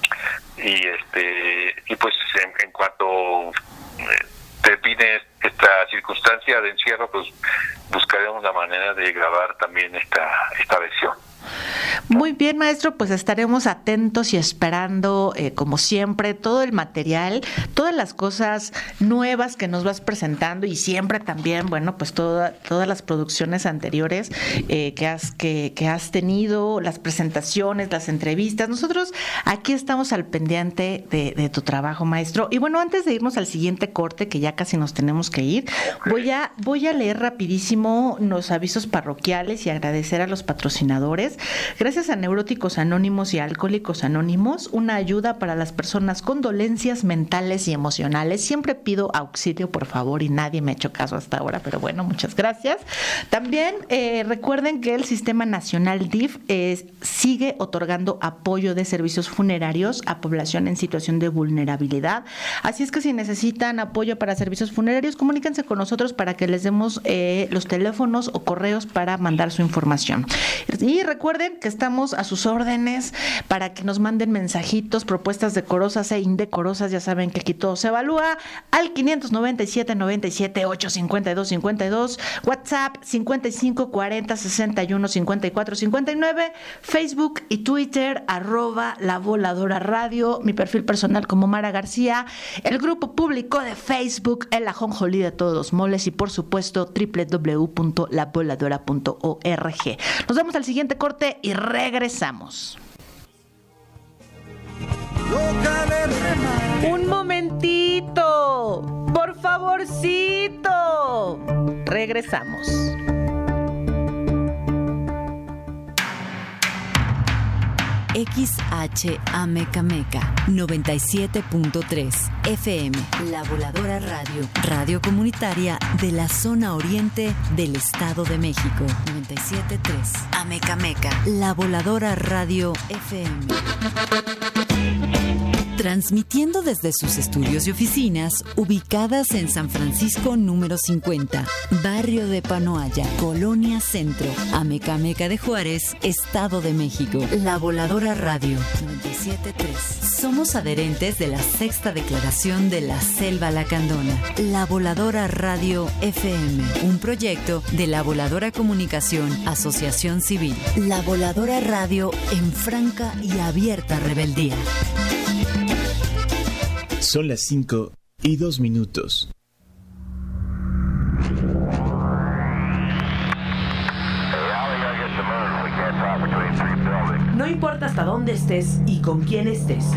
Y este y pues en, en cuanto eh, termine esta circunstancia de encierro, pues buscaremos la manera de grabar también esta esta versión. Muy bien, maestro, pues estaremos atentos y esperando, eh, como siempre, todo el material, todas las cosas nuevas que nos vas presentando y siempre también, bueno, pues toda, todas las producciones anteriores eh, que has que, que has tenido, las presentaciones, las entrevistas. Nosotros aquí estamos al pendiente de, de tu trabajo, maestro. Y bueno, antes de irnos al siguiente corte, que ya casi nos tenemos que ir, voy a voy a leer rapidísimo los avisos parroquiales y agradecer a los patrocinadores. Gracias a Neuróticos Anónimos y Alcohólicos Anónimos, una ayuda para las personas con dolencias mentales y emocionales. Siempre pido auxilio, por favor, y nadie me ha hecho caso hasta ahora, pero bueno, muchas gracias. También eh, recuerden que el Sistema Nacional D I F eh, sigue otorgando apoyo de servicios funerarios a población en situación de vulnerabilidad. Así es que si necesitan apoyo para servicios funerarios, comuníquense con nosotros para que les demos eh, los teléfonos o correos para mandar su información. Y recuerden que estamos a sus órdenes para que nos manden mensajitos, propuestas decorosas e indecorosas. Ya saben que aquí todo se evalúa al quinientos noventa y siete, noventa y siete, ocho cincuenta y dos, cincuenta y dos, WhatsApp cincuenta y cinco, cuarenta, sesenta y uno, cincuenta y cuatro, cincuenta y nueve, Facebook y Twitter arroba La Voladora Radio, mi perfil personal como Mara García, el grupo público de Facebook El Ajonjolí de Todos los Moles y por supuesto doble u doble u doble u punto la voladora punto org. Nos vemos al siguiente corte y regresamos. Un momentito, por favorcito. Regresamos. X H A Mecameca noventa y siete punto tres F M, La Voladora Radio, radio comunitaria de la zona oriente del Estado de México. noventa y siete punto tres Amecameca, La Voladora Radio F M. Transmitiendo desde sus estudios y oficinas, ubicadas en San Francisco número cincuenta, Barrio de Panoaya, Colonia Centro, Amecameca de Juárez, Estado de México. La Voladora Radio noventa y siete punto tres. Somos adherentes de la Sexta Declaración de la Selva Lacandona. La Voladora Radio F M, un proyecto de La Voladora Comunicación, Asociación Civil. La Voladora Radio en franca y abierta rebeldía. Son las cinco y dos minutos. No importa hasta dónde estés y con quién estés.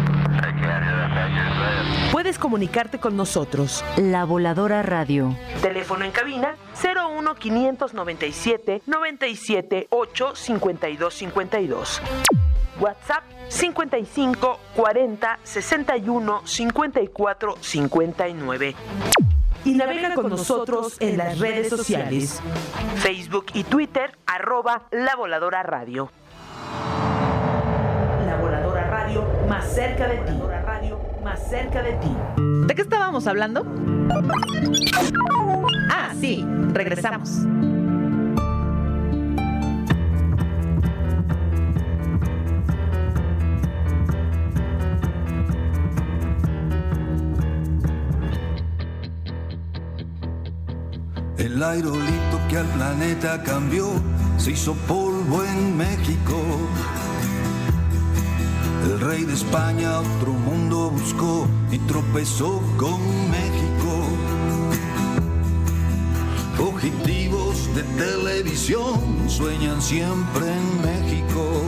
Puedes comunicarte con nosotros. La Voladora Radio. Teléfono en cabina cero uno, quinientos noventa y siete, noventa y siete, ocho, cincuenta y dos, cincuenta y dos. WhatsApp cincuenta y cinco, cuarenta, sesenta y uno, cincuenta y cuatro, cincuenta y nueve. Y navega con nosotros en las redes sociales. Facebook y Twitter, arroba La Voladora Radio. La Voladora Radio, más cerca de ti. La Voladora Radio, más cerca de ti. ¿De qué estábamos hablando? Ah, sí, regresamos. El aerolito que al planeta cambió se hizo polvo en México. El rey de España otro mundo buscó y tropezó con México. Fugitivos de televisión sueñan siempre en México.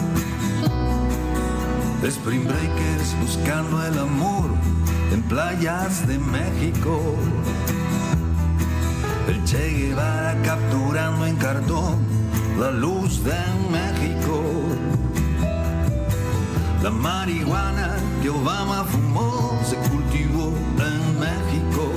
Spring breakers buscando el amor en playas de México. El Che Guevara capturando en cartón la luz de México. La marihuana que Obama fumó se cultivó en México.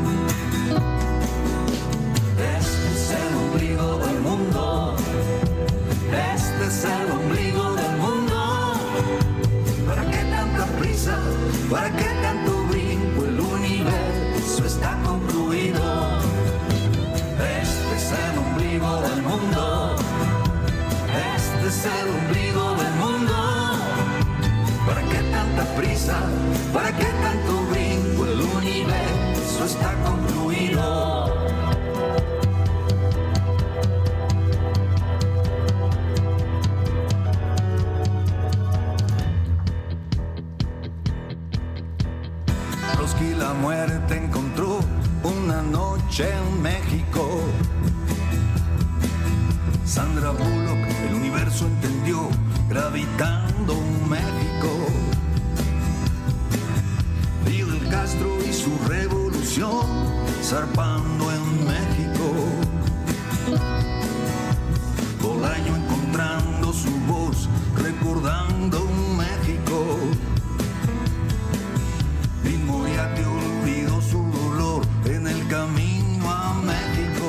Este es el ombligo del mundo. Este es el ombligo del mundo. ¿Para qué tanta prisa? ¿Para qué tanto brinco? El universo está concluido. Este es el ombligo del mundo. Este es el ombligo del mundo. ¿Para qué tanta prisa? ¿Para qué tanto brinco? El universo está concluido. Trotsky la muerte encontró una noche en México. Sandra Bullock el universo entendió gravitando México. Fidel Castro y su revolución zarpando en México. Bolaño encontrando su voz recordando México. Y Moriarty olvidó su dolor en el camino a México.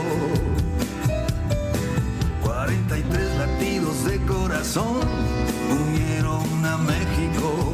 cuarenta y tres latidos de corazón unieron a México.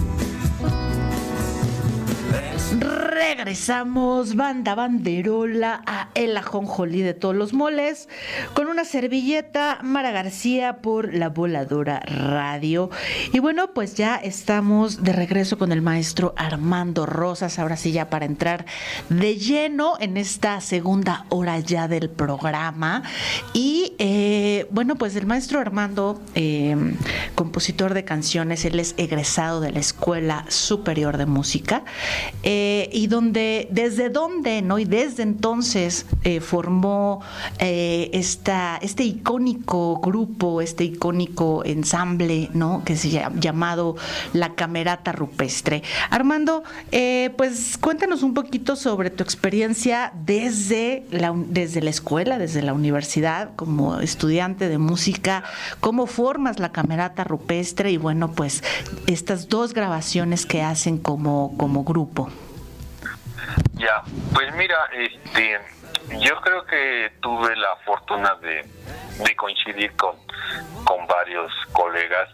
Regresamos, banda banderola, a El Ajonjolí de todos los moles, con una servilleta, Mara García por La Voladora Radio. Y bueno, pues ya estamos de regreso con el maestro Armando Rosas, ahora sí ya para entrar de lleno en esta segunda hora ya del programa. Y eh, bueno, pues el maestro Armando, eh, compositor de canciones, él es egresado de la Escuela Superior de Música, eh, y donde, desde donde, ¿no? Y desde entonces eh, formó eh, esta, este icónico grupo, este icónico ensamble, ¿no? Que se llama, llamado La Camerata Rupestre. Armando, eh, pues cuéntanos un poquito sobre tu experiencia desde la, desde la escuela, desde la universidad, como estudiante de música, cómo formas La Camerata Rupestre y bueno, pues estas dos grabaciones que hacen como, como grupo. Ya, pues mira, este, yo creo que tuve la fortuna de, de coincidir con, con varios colegas,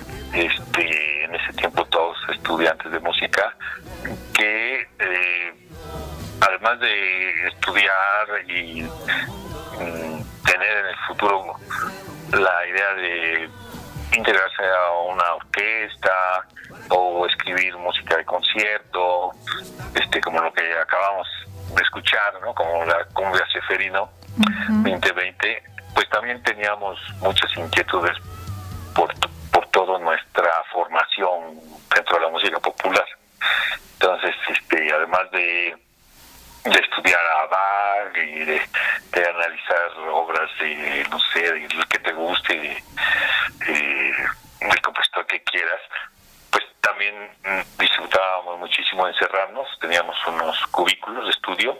este, en ese tiempo todos estudiantes de música, que eh, además de estudiar y mm, tener en el futuro la idea de integrarse a una orquesta o escribir música de concierto, este como lo que acabamos de escuchar, ¿no? Como la cumbia Ceferino uh-huh. veinte veinte, pues también teníamos muchas inquietudes por, por toda nuestra formación dentro de la música popular. Entonces, este además de, de estudiar a Bach y de, de analizar obras de, no sé, de lo que te guste, de, de, del compositor que quieras, pues también disfrutábamos muchísimo de encerrarnos, teníamos unos cubículos de estudio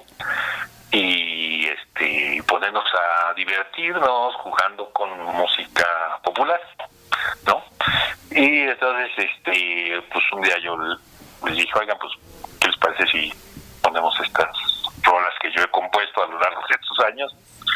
y este ponernos a divertirnos jugando con música popular, ¿no? Y entonces este pues un día yo les dije, oigan, pues ¿qué les parece si ponemos estas rolas que yo he compuesto a lo largo de estos años?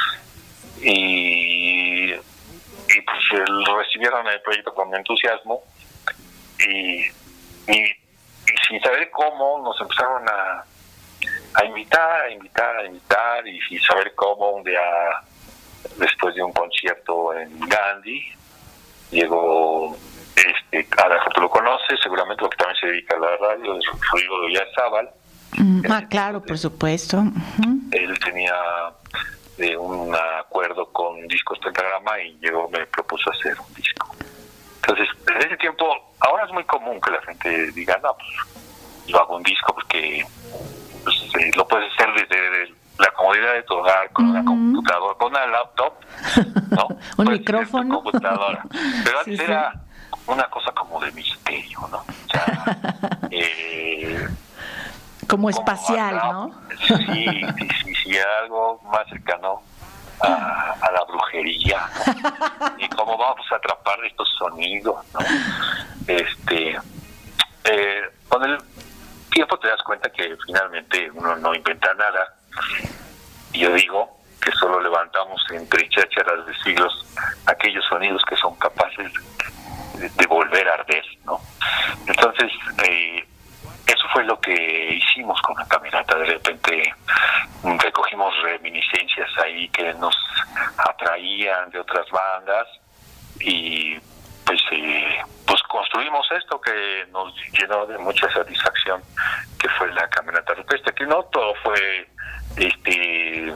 Y, y pues recibieron el proyecto con entusiasmo y, y, y sin saber cómo nos empezaron a, a invitar, a invitar, a invitar y sin saber cómo un día después de un concierto en Gandhi llegó este, ahora tú lo conoces seguramente porque también se dedica a la radio, es Rodrigo de Oyarzábal. Mm, ah, claro, por supuesto. Uh-huh. Él tenía de un acuerdo con Discos Pentagrama y llegó, me propuso hacer un disco. Entonces, en ese tiempo, ahora es muy común que la gente diga, no, pues yo hago un disco porque pues, eh, lo puedes hacer desde la comodidad de tu hogar, con uh-huh. una computadora, con una laptop, ¿no? Un micrófono. Computadora. Pero antes sí, era sí. una cosa como de misterio, ¿no? O sea, eh, como espacial, como, ¿no? Sí, sí, sí, sí, algo más cercano a, a la brujería, ¿no? Y cómo vamos a atrapar estos sonidos, ¿no? Este, eh, con el tiempo te das cuenta que finalmente uno no inventa nada. Y yo digo que solo levantamos entre chácharas de siglos aquellos sonidos que son capaces de, de volver a arder, ¿no? Entonces, eh, eso fue lo que hicimos con la caminata. De repente recogimos reminiscencias ahí que nos atraían de otras bandas y pues eh, pues construimos esto que nos llenó de mucha satisfacción, que fue la Caminata Rupestre. Que no todo fue este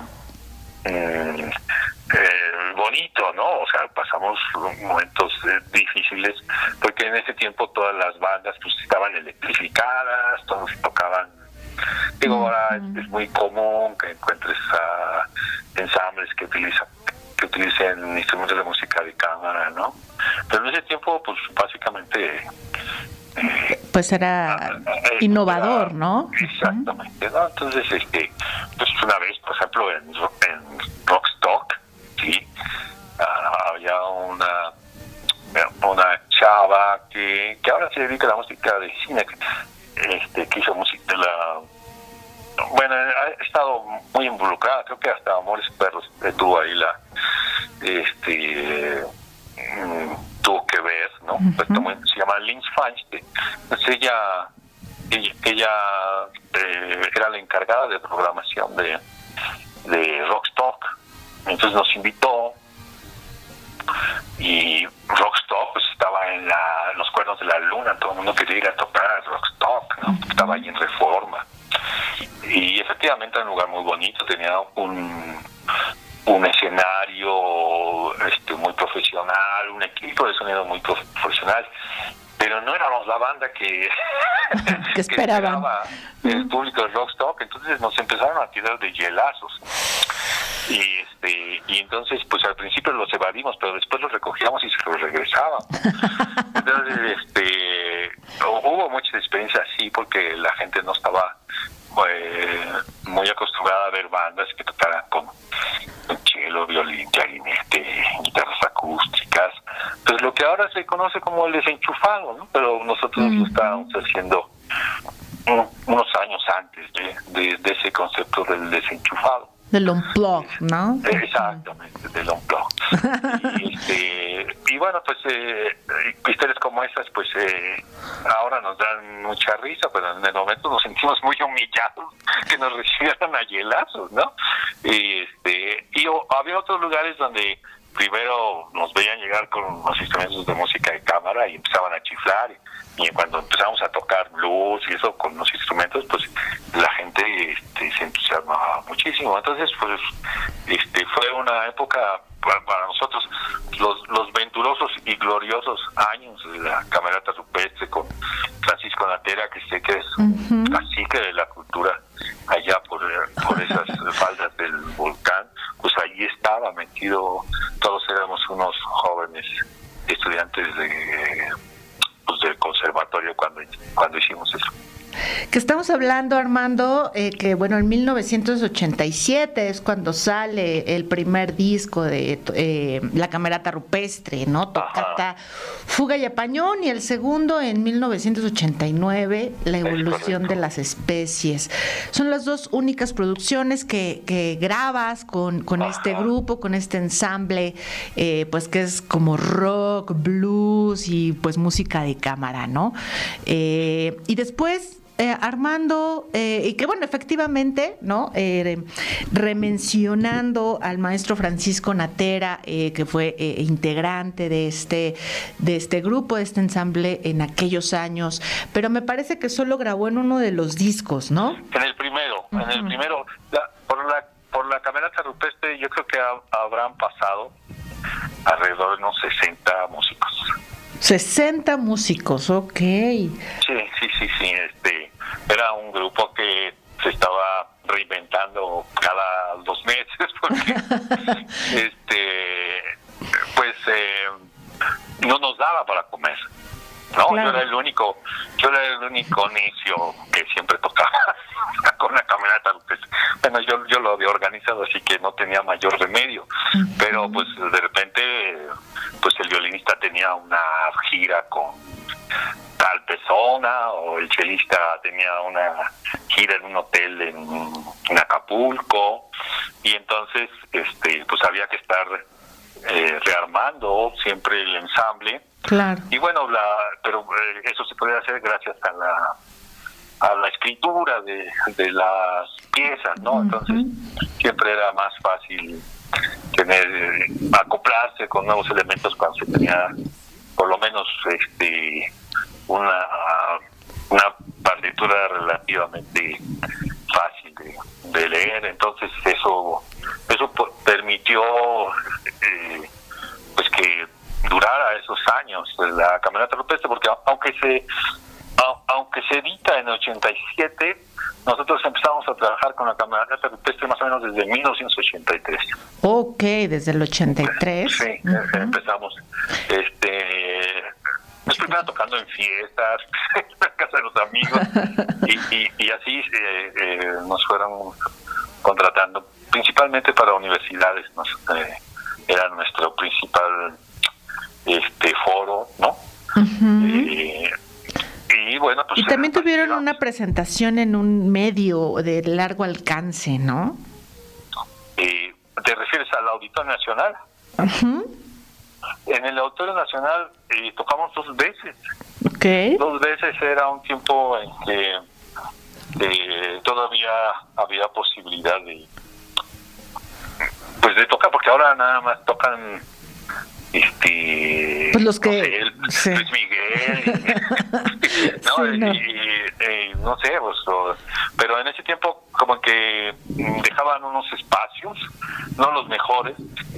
eh, eh, bonito, ¿no? O sea, pasamos momentos eh, difíciles, porque en ese tiempo todas las bandas pues estaban electrificadas, todos tocaban. Digo, ahora es, es muy común que encuentres a ensambles que utilizan que utilicen instrumentos de música de cámara, ¿no? Pero en ese tiempo, pues básicamente eh, pues era eh, innovador, era, ¿no? Exactamente, ¿no? Entonces, este, pues una vez, por ejemplo, en, en Rockstock, sí, uh, había una una chava que, que ahora se dedica a la música de cine, este, que hizo música de la... Bueno, ha estado muy involucrada, creo que hasta Amores Perros tuvo ahí la... este mmm, tuvo que ver, ¿no? Uh-huh. Se llama Lynch Feinstein. Entonces ella ella, ella eh, era la encargada de programación de, de Rockstock. Entonces nos invitó y Rockstock pues estaba en, la, en los cuernos de la luna, todo el mundo quería ir a tocar a Rockstock, ¿no? Estaba ahí en Reforma. Y efectivamente era un lugar muy bonito, tenía un un escenario este muy profesional, un equipo de sonido muy profesional, pero no éramos la banda que, que esperaban. esperaba el público de Rockstock. Entonces nos empezaron a tirar de hielazos y este y entonces pues al principio los evadimos, pero después los recogíamos y se los regresábamos. Entonces este hubo mucha experiencia así, porque la gente no estaba eh, muy acostumbrada a ver bandas que tocaran con cello, violín, clarinete, guitarras acústicas, pues lo que ahora se conoce como el desenchufado, ¿no? Pero nosotros mm. lo estábamos haciendo un, unos años antes de, de, de ese concepto del desenchufado. Del unplug, ¿no? Exactamente, del unplug. y, este, y bueno, pues eh, historias como esas, pues eh, ahora nos dan mucha risa, pero en el momento nos sentimos muy humillados que nos recibieran a hielazos, ¿no? Y este y o, había otros lugares donde primero nos veían llegar con los instrumentos de música de cámara y empezaban a chiflar, y, y cuando empezamos a tocar blues y eso con los instrumentos, pues la gente este, se entusiasmaba muchísimo. Entonces pues este fue una época para, para nosotros, los, los venturosos y gloriosos años de la Caminata Rupestre con Francisco Natera, que sé que es uh-huh. así que de la cultura allá por, por esas faldas del volcán, pues allí estaba metido. Todos éramos unos jóvenes estudiantes de pues del conservatorio cuando cuando hicimos eso. Que estamos hablando, Armando, eh, que bueno, en mil novecientos ochenta y siete es cuando sale el primer disco de eh, la Camerata Rupestre, ¿no? Toccata, Fuga y Apañón, y el segundo en mil novecientos ochenta y nueve, La Evolución de las Especies. Son las dos únicas producciones que, que grabas con, con este grupo, con este ensamble, eh, pues que es como rock, blues y pues música de cámara, ¿no? Eh, y después Eh, Armando, eh, y que bueno, efectivamente, ¿no? Eh, remencionando al maestro Francisco Natera, eh, que fue eh, integrante de este, de este grupo, de este ensamble en aquellos años, pero me parece que solo grabó en uno de los discos, ¿no? En el primero, uh-huh. en el primero, la, por la por la Camerata Rupestre yo creo que ha, habrán pasado alrededor de unos sesenta músicos. sesenta músicos, ok. Sí, sí, sí, sí. Este, era un grupo que se estaba reinventando cada dos meses porque este, pues eh, no nos daba para comer. No, claro. Yo era el único, yo era el único necio que siempre tocaba con la camerata. Pues, bueno, yo yo lo había organizado, así que no tenía mayor remedio. Uh-huh. Pero pues de repente, pues el violinista tenía una gira con tal persona, o el chelista tenía una gira en un hotel en, en Acapulco, y entonces, este, pues había que estar eh, rearmando siempre el ensamble. Claro. Y bueno, la, pero eh, eso se puede hacer gracias a la a la escritura de, de las piezas, ¿no? Uh-huh. Entonces siempre era más fácil tener eh, acoplarse con nuevos elementos cuando se tenía por lo menos este una una partitura relativamente fácil de, de leer. Entonces eso eso permitió eh, pues que durara esos años la Camerata Rupestre, porque aunque se aunque se edita en el ochenta y siete, nosotros empezamos a trabajar con la Camerata Rupestre más o menos desde mil novecientos ochenta y tres. Ok, desde el ochenta y tres. Sí, uh-huh. empezamos. Este, pues primero tocando en fiestas, en la casa de los amigos, y, y, y así eh, eh, nos fueron contratando, principalmente para universidades. Nos, eh, era nuestro principal este foro, ¿no? Uh-huh. Eh, y bueno, pues y también tuvieron una presentación en un medio de largo alcance, ¿no? Eh, ¿Te refieres al Auditorio Nacional? Uh-huh. En el Auditorio Nacional eh, tocamos dos veces. Okay. Dos veces era un tiempo en que eh, todavía había posibilidad de pues de tocar, porque ahora nada más tocan este pues los que no sé, el, sí. Luis Miguel no, sí, no. Y, y, y, no sé pues, o, pero en ese tiempo como que dejaban unos espacios, no los mejores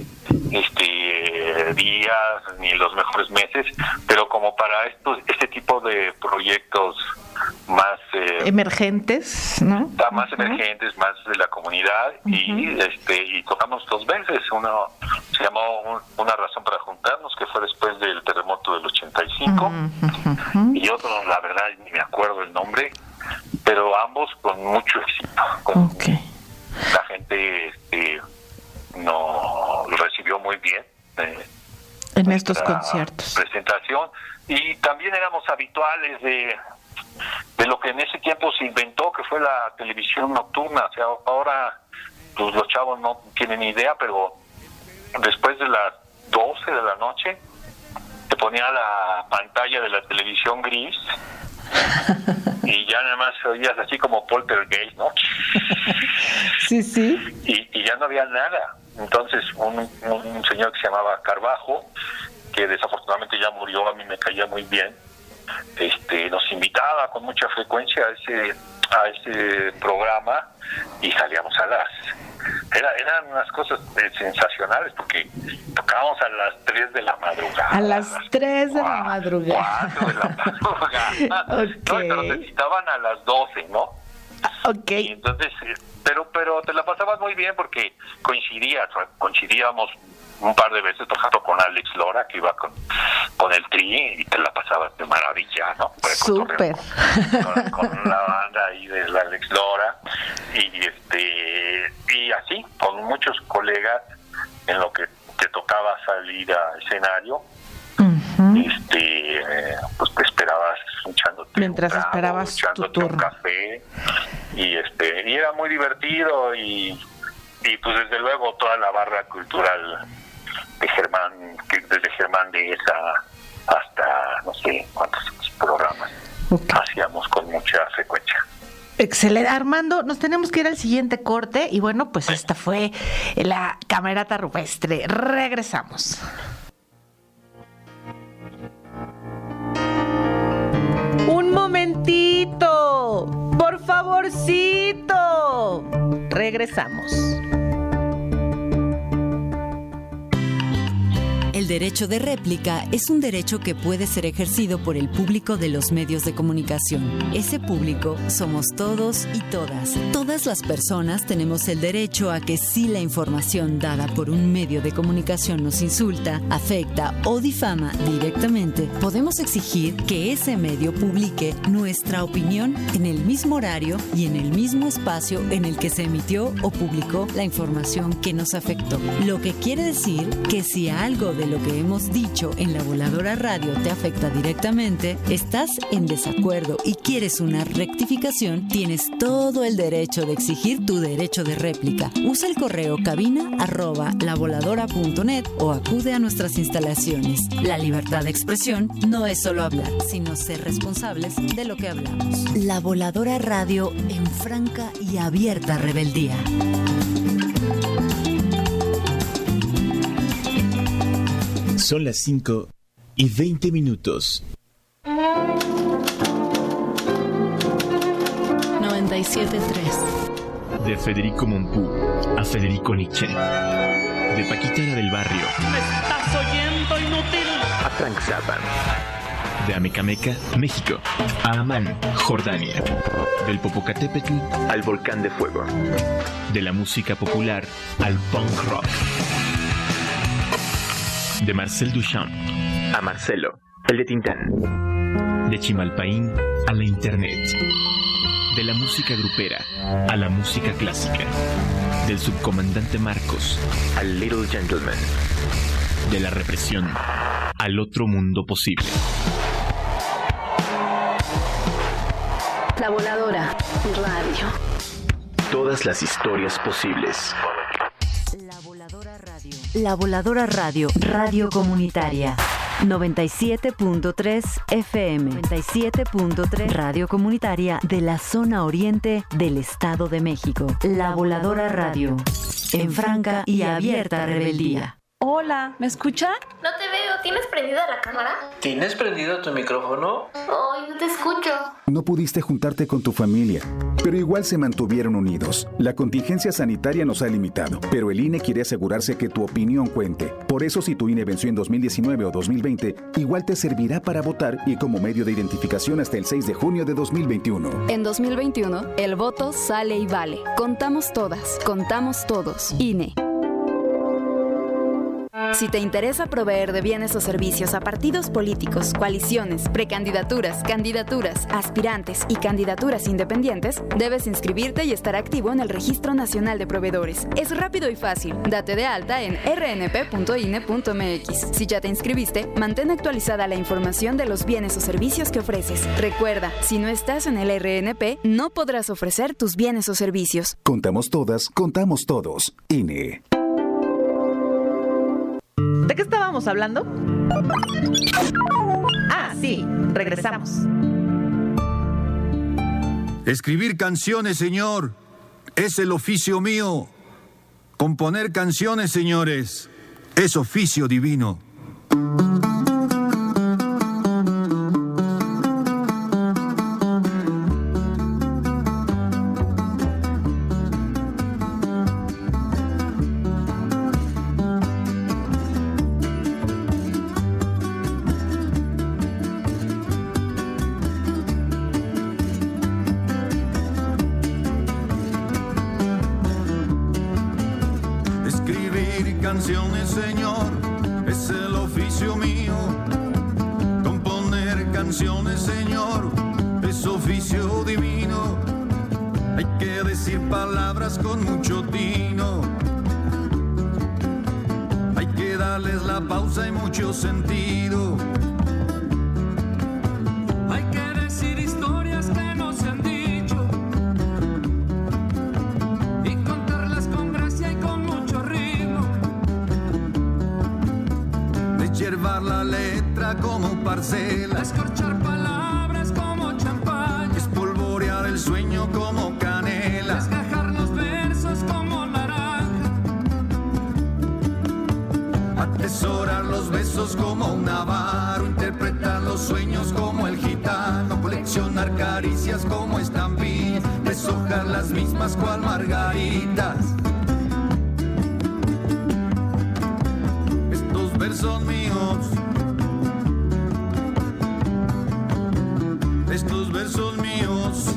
este días ni los mejores meses, pero como para estos este tipo de proyectos más eh, emergentes, ¿no? Más uh-huh. emergentes, más de la comunidad. Uh-huh. y este y tocamos dos veces. Uno se llamó un, Una razón para juntarnos, que fue después del terremoto del ochenta y cinco, uh-huh. y otro, la verdad, ni me acuerdo el nombre, pero ambos con mucho éxito. Con, okay. La gente este, no lo recibió muy bien eh, en estos conciertos. Presentación, y también éramos habituales de de lo que en ese tiempo se inventó, que fue la televisión nocturna. O sea, ahora pues, los chavos no tienen idea, pero después de las doce de la noche se ponía la pantalla de la televisión gris y ya nada más oías así como poltergeist, ¿no? Sí, sí. Y, y ya no había nada. Entonces un, un señor que se llamaba Carbajo, que desafortunadamente ya murió, a mí me caía muy bien, este nos invitaba con mucha frecuencia a ese a ese programa, y salíamos a las era, eran unas cosas eh, sensacionales, porque tocábamos a las tres de la madrugada a las tres de la madrugada cuatro de la madrugada okay. No, pero te citaban a las doce, ¿no? Okay. Y entonces pero pero te la pasabas muy bien, porque coincidía coincidíamos un par de veces tocando con Alex Lora, que iba con, con el tri, y te la pasabas de maravilla, ¿no? Súper. Con, con la banda ahí de la Alex Lora, y este y así, con muchos colegas, en lo que te tocaba salir a escenario, uh-huh. este eh, pues te esperabas echándote mientras un trago, esperabas echándote tu turno. un café, y este y era muy divertido, y y pues desde luego toda la barra cultural de Germán, que desde Germán de esa hasta no sé cuántos programas okay. hacíamos con mucha frecuencia. Excelente. Armando, nos tenemos que ir al siguiente corte, y bueno, pues sí. Esta fue la Camerata Rupestre. Regresamos. Un momentito, por favorcito. Regresamos. El derecho de réplica es un derecho que puede ser ejercido por el público de los medios de comunicación. Ese público somos todos y todas. Todas las personas tenemos el derecho a que si la información dada por un medio de comunicación nos insulta, afecta o difama directamente, podemos exigir que ese medio publique nuestra opinión en el mismo horario y en el mismo espacio en el que se emitió o publicó la información que nos afectó. Lo que quiere decir que si algo de lo que hemos dicho en La Voladora Radio te afecta directamente, estás en desacuerdo y quieres una rectificación, tienes todo el derecho de exigir tu derecho de réplica. Usa el correo cabina arroba lavoladora.net o acude a nuestras instalaciones. La libertad de expresión no es solo hablar, sino ser responsables de lo que hablamos. La Voladora Radio en franca y abierta rebeldía. Son las cinco y veinte minutos. noventa y siete punto tres. De Federico Mompou a Federico Nietzsche. De Paquita del Barrio. ¿Me estás oyendo, inútil? A Frank Zappa. De Amecameca, México, a Amán, Jordania. Del Popocatépetl al Volcán de Fuego. De la música popular al punk rock. De Marcel Duchamp a Marcelo, el de Tintán. De Chimalpaín a la Internet. De la música grupera a la música clásica. Del subcomandante Marcos al Little Gentleman. De la represión al otro mundo posible. La Voladora Radio. Todas las historias posibles. La Voladora Radio. La Voladora Radio, radio comunitaria. noventa y siete punto tres F M. noventa y siete punto tres Radio comunitaria de la zona oriente del Estado de México. La Voladora Radio. En franca y abierta rebeldía. Hola, ¿me escucha? No te veo, ¿tienes prendida la cámara? ¿Tienes prendido tu micrófono? Ay, no te escucho. No pudiste juntarte con tu familia, pero igual se mantuvieron unidos. La contingencia sanitaria nos ha limitado, pero el I N E quiere asegurarse que tu opinión cuente. Por eso, si tu I N E venció en dos mil diecinueve o dos mil veinte, igual te servirá para votar y como medio de identificación hasta el seis de junio de dos mil veintiuno. En dos mil veintiuno, el voto sale y vale. Contamos todas, contamos todos. I N E. Si te interesa proveer de bienes o servicios a partidos políticos, coaliciones, precandidaturas, candidaturas, aspirantes y candidaturas independientes, debes inscribirte y estar activo en el Registro Nacional de Proveedores. Es rápido y fácil. Date de alta en r n p punto i n e punto m x. Si ya te inscribiste, mantén actualizada la información de los bienes o servicios que ofreces. Recuerda, si no estás en el R N P, no podrás ofrecer tus bienes o servicios. Contamos todas, contamos todos. I N E. ¿De qué estábamos hablando? Ah, sí, regresamos. Escribir canciones, señor, es el oficio mío. Componer canciones, señores, es oficio divino. Canciones, señor, es el oficio mío. Componer canciones, señor, es oficio divino. Hay que decir palabras con mucho tino. Hay que darles la pausa y mucho sentido. Hay que decir historias que no se han dicho y contarlas con gracia y con mucho ritmo. Llevar la letra como parcela, escorchar palabras como champaña, espolvorear el sueño como canela, desgajar los versos como naranja, atesorar los besos como un avaro, interpretar los sueños como el gitano, coleccionar caricias como estampillas, deshojar las mismas cual margaritas. versos míos, estos versos míos.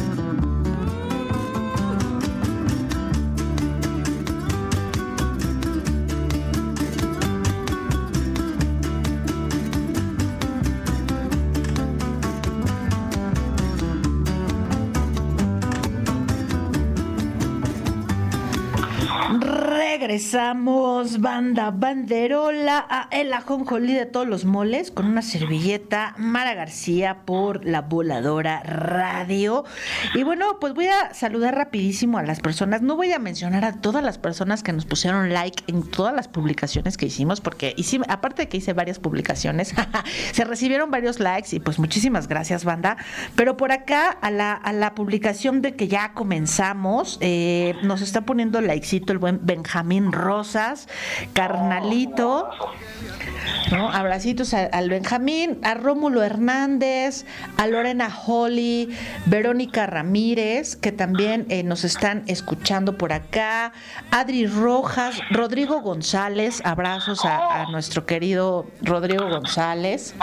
Regresamos, banda banderola, a El Ajonjolí de todos los moles, con una servilleta, Mara García por La Voladora Radio. Y bueno, pues voy a saludar rapidísimo a las personas. No voy a mencionar a todas las personas que nos pusieron like en todas las publicaciones que hicimos, porque hicimos, aparte de que hice varias publicaciones, se recibieron varios likes y pues muchísimas gracias, banda. Pero por acá, a la, a la publicación de que ya comenzamos, eh, nos está poniendo likecito el buen Benjamín Rosas, carnalito, ¿no? Abracitos a, al Benjamín, a Rómulo Hernández, a Lorena Holly, Verónica Ramírez, que también eh, nos están escuchando por acá, Adri Rojas, Rodrigo González, abrazos a, a nuestro querido Rodrigo González.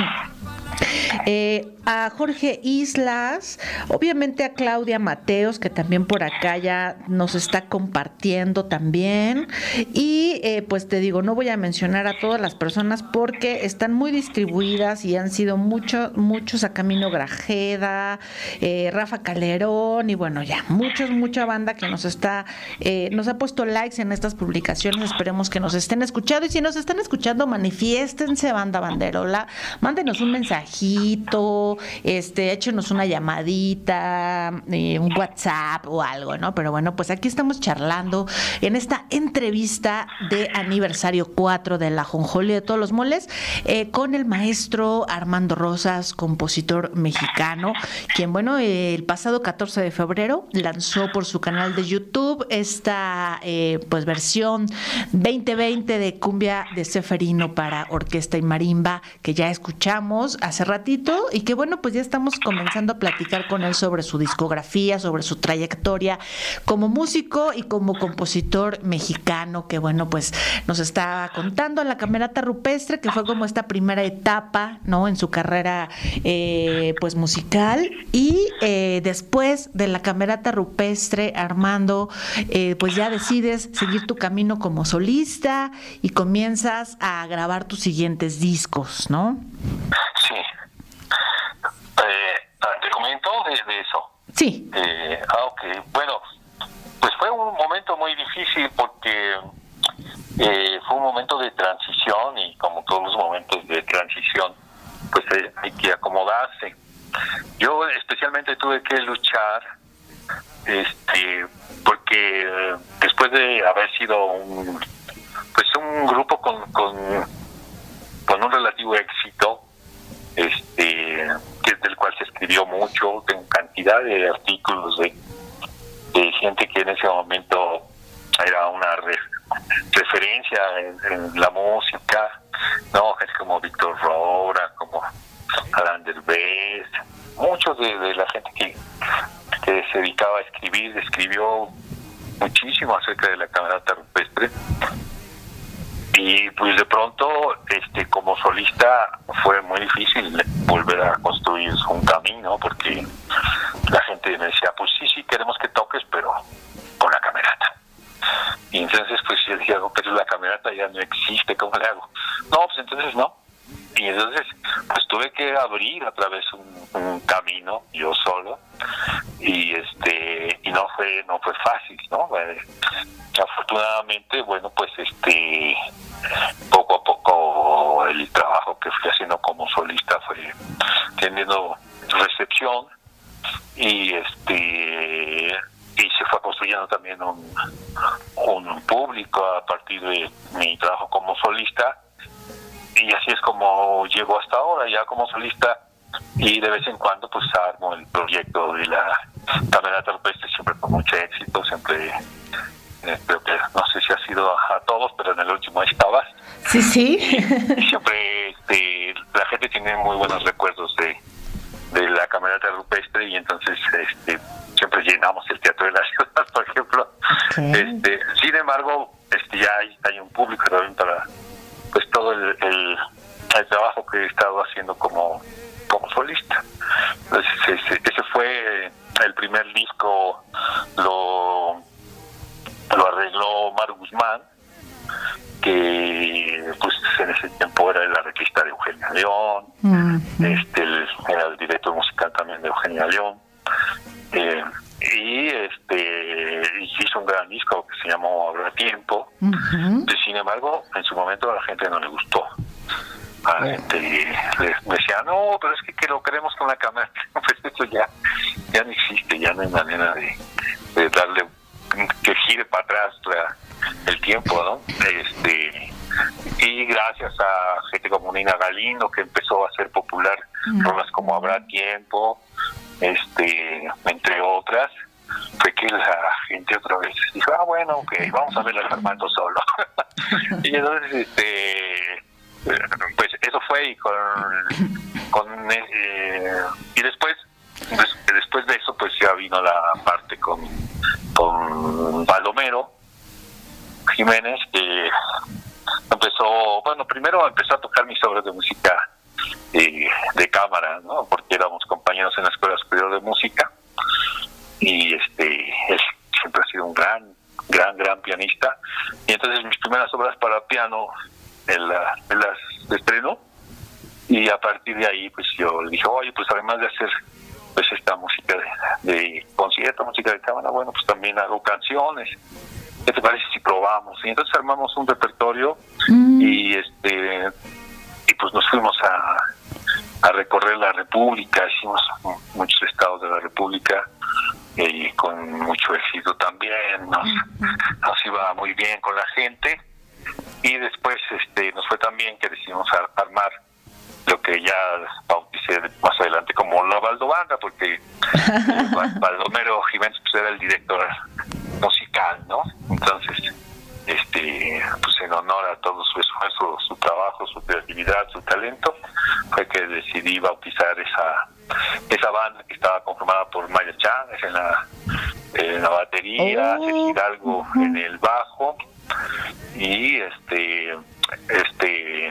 Eh, a Jorge Islas, obviamente a Claudia Mateos, que también por acá ya nos está compartiendo también, y eh, pues te digo, no voy a mencionar a todas las personas porque están muy distribuidas y han sido muchos, muchos a Camino Grajeda, eh, Rafa Calderón, y bueno, ya, muchos, mucha banda que nos está, eh, nos ha puesto likes en estas publicaciones. Esperemos que nos estén escuchando, y si nos están escuchando, manifiéstense, banda banderola, mándenos un mensaje, este, échenos una llamadita, eh, un WhatsApp o algo, ¿no? Pero bueno, pues aquí estamos charlando en esta entrevista de aniversario cuatro de La Ajonjolí de todos los moles, eh, con el maestro Armando Rosas, compositor mexicano, quien, bueno, eh, el pasado catorce de febrero lanzó por su canal de YouTube esta eh, pues versión veinte veinte de Cumbia de Ceferino para orquesta y marimba, que ya escuchamos hace ratito, y que bueno, pues ya estamos comenzando a platicar con él sobre su discografía, sobre su trayectoria como músico y como compositor mexicano, que bueno, pues nos está contando en la Camerata Rupestre, que fue como esta primera etapa, ¿no?, en su carrera eh, pues musical. Y eh, después de la Camerata Rupestre, Armando, eh, pues ya decides seguir tu camino como solista y comienzas a grabar tus siguientes discos, ¿no? Sí. Eh, ¿Te comento de, de eso? Sí. Eh, ah, ok. Bueno, pues fue un momento muy difícil porque eh, fue un momento de transición, y como todos los momentos de transición, pues eh, hay que acomodarse. Yo especialmente tuve que luchar, este, porque eh, después de haber sido un, pues un grupo con, con, con un relativo éxito, este, que del cual se escribió mucho, tengo cantidad de artículos de, de gente que en ese momento era una re, referencia en, en la música, no, gente como Víctor Roura, como Alan Derbez, muchos de, de la gente que, que se dedicaba a escribir, escribió muchísimo acerca de la Camerata Rupestre. Y pues de pronto, este, como solista fue muy difícil volver a construir un camino, porque la gente me decía, pues sí, sí, queremos que toques, pero con la Camerata. Y entonces pues yo decía, pero la Camerata ya no existe, ¿cómo le hago? No, pues entonces no. Y entonces pues tuve que abrir otra vez un, un camino yo solo, y este y no fue no fue fácil, ¿no? Eh, afortunadamente, bueno, pues este poco a poco el trabajo que fui haciendo como solista fue teniendo recepción, y este y se fue construyendo también un, un público a partir de mi trabajo como solista. Y así es como llego hasta ahora, ya como solista, y de vez en cuando pues armo el proyecto de la Camerata Rupestre, siempre con mucho éxito, siempre, eh, creo que, no sé si ha sido a, a todos, pero en el último estabas. Sí, sí. Y, y siempre este, la gente tiene muy buenos recuerdos de, de la Camerata Rupestre, y entonces este, siempre llenamos el Teatro de la Ciudad, por ejemplo. Okay. Este, sin embargo, este, ya hay, hay un público también para pues todo haciendo como, como solista. Entonces, ese, ese fue el primer disco, lo, lo arregló Maru Guzmán, que pues en ese tiempo era el arreglista de Eugenia León, uh-huh. este el, era el director musical también de Eugenia León, eh, y este hizo un gran disco que se llamó Habrá Tiempo. Uh-huh. Sin embargo, en su momento a la gente no le gustó. A la gente le, le decía, no, pero es que, que lo queremos con la cámara. Pues eso ya, ya no existe, ya no hay manera de, de darle, que gire para atrás la, el tiempo, ¿no? Este, y gracias a gente como Nina Galindo, que empezó a hacer popular rolas como Habrá Tiempo, este, entre otras, fue que la gente otra vez dijo, ah, bueno, ok, vamos a ver al Armando solo. Y entonces, este, pues eso fue, y con, con eh, y después, des, después de eso, pues ya vino la parte con, con Baldomero Jiménez, que empezó, bueno, primero empezó a tocar mis obras de música eh, de cámara, ¿no? Porque éramos compañeros en la Escuela Superior de Música, y este él siempre ha sido un gran, gran, gran pianista, y entonces mis primeras obras para piano él, él las estrenó, y a partir de ahí pues yo le dije, oye, pues además de hacer pues esta música de, de concierto, música de cámara, bueno, pues también hago canciones. ¿Qué te parece si probamos? Y entonces armamos un repertorio mm. y este y pues nos fuimos a, a recorrer la República, hicimos muchos estados de la República y con mucho éxito también, nos, mm. nos iba muy bien con la gente, y después este nos fue tan bien que decidimos a, armar lo que ya bauticé más adelante como la Baldobanda, porque Baldomero Jiménez pues era el director musical, ¿no? Entonces, este, pues en honor a todo su esfuerzo, su trabajo, su creatividad, su talento, fue que decidí bautizar esa esa banda, que estaba conformada por Maya Chávez en la, en la batería, oh. Sergio Hidalgo uh-huh. en el bajo, y este este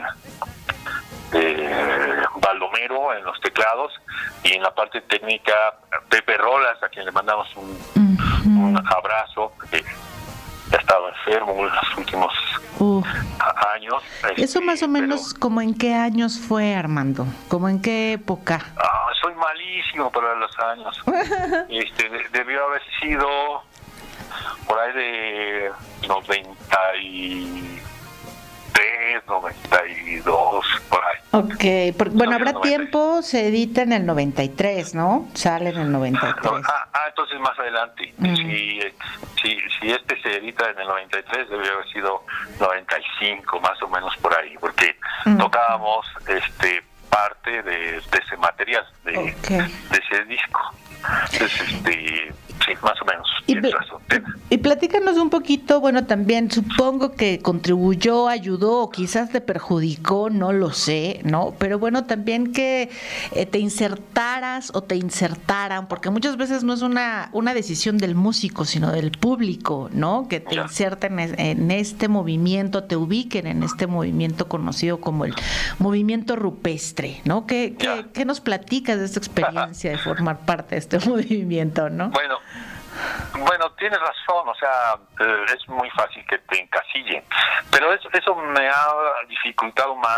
eh, Baldomero en los teclados, y en la parte técnica Pepe Rolas, a quien le mandamos un, uh-huh. un abrazo, que ha estado enfermo en los últimos uh. años. Eso este, más o menos, pero, ¿como en qué años fue, Armando? ¿Como en qué época? Ah, soy malísimo para los años. este de, debió haber sido por ahí de noventa y tres, noventa y dos, por ahí. Ok, porque, bueno, Habrá Tiempo se edita en el noventa y tres, ¿no? Sale en el noventa y tres. No, ah, ah, entonces más adelante. Mm. Si, si, si este se edita en el noventa y tres, debería haber sido noventa y cinco, más o menos por ahí, porque mm. tocábamos este parte de, de ese material, de, okay. de ese disco. Entonces, este... sí, más o menos. Y, y platícanos un poquito, bueno, también supongo que contribuyó, ayudó, o quizás te perjudicó, no lo sé, ¿no? Pero bueno, también que eh, te insertaras o te insertaran, porque muchas veces no es una, una decisión del músico, sino del público, ¿no? Que te inserten en, en este movimiento, te ubiquen en este movimiento conocido como el movimiento rupestre, ¿no? ¿Qué, qué, qué nos platicas de esta experiencia de formar parte de este movimiento, no? Bueno, Bueno, tienes razón, o sea, eh, es muy fácil que te encasillen, pero eso, eso me ha dificultado más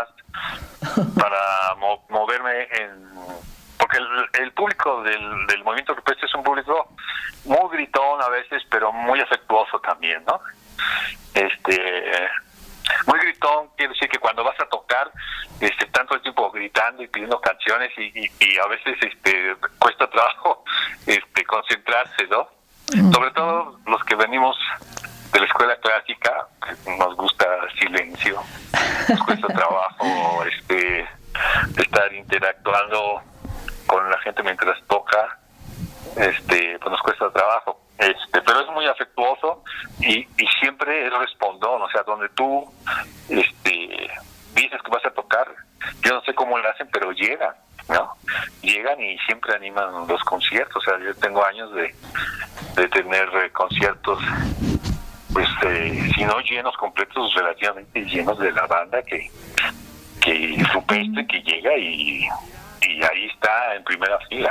para mo- moverme en... Porque el, el público del, del movimiento rupestre es un público muy gritón a veces, pero muy afectuoso también, ¿no? Este... Muy gritón quiere decir que cuando vas a tocar este, tanto el tiempo gritando y pidiendo canciones y, y, y a veces este cuesta trabajo este concentrarse, ¿no? Mm. Sobre todo los que venimos de la escuela clásica, nos gusta silencio, nos cuesta trabajo este estar interactuando con la gente mientras toca, este pues nos cuesta trabajo. Este, pero es muy afectuoso y, y siempre es respondón, o sea, donde tú este, dices que vas a tocar, yo no sé cómo lo hacen, pero llegan, ¿no? Llegan y siempre animan los conciertos, o sea, yo tengo años de, de tener eh, conciertos, pues, eh, si no llenos completos, relativamente llenos de la banda que, que rupestre que llega y, y ahí está en primera fila.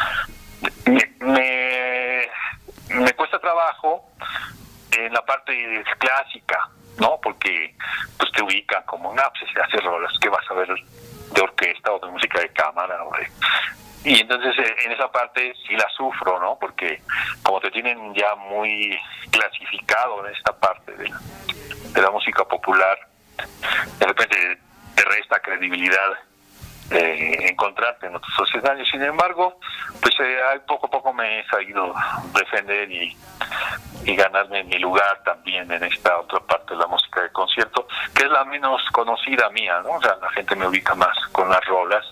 Me, me, me cuesta trabajo en la parte clásica, ¿no? Porque pues te ubican como, no, pues se hace rolas, ¿qué vas a ver de orquesta o de música de cámara? O de... Y entonces en esa parte sí la sufro, ¿no? Porque como te tienen ya muy clasificado en esta parte de la, de la música popular, de repente te resta credibilidad eh, encontrarte en otros escenarios. Sin embargo, pues eh, poco a poco me he sabido defender y, y ganarme mi lugar también en esta otra parte de la música de concierto, que es la menos conocida mía, ¿no? O sea, la gente me ubica más con las rolas,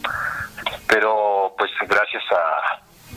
pero pues gracias a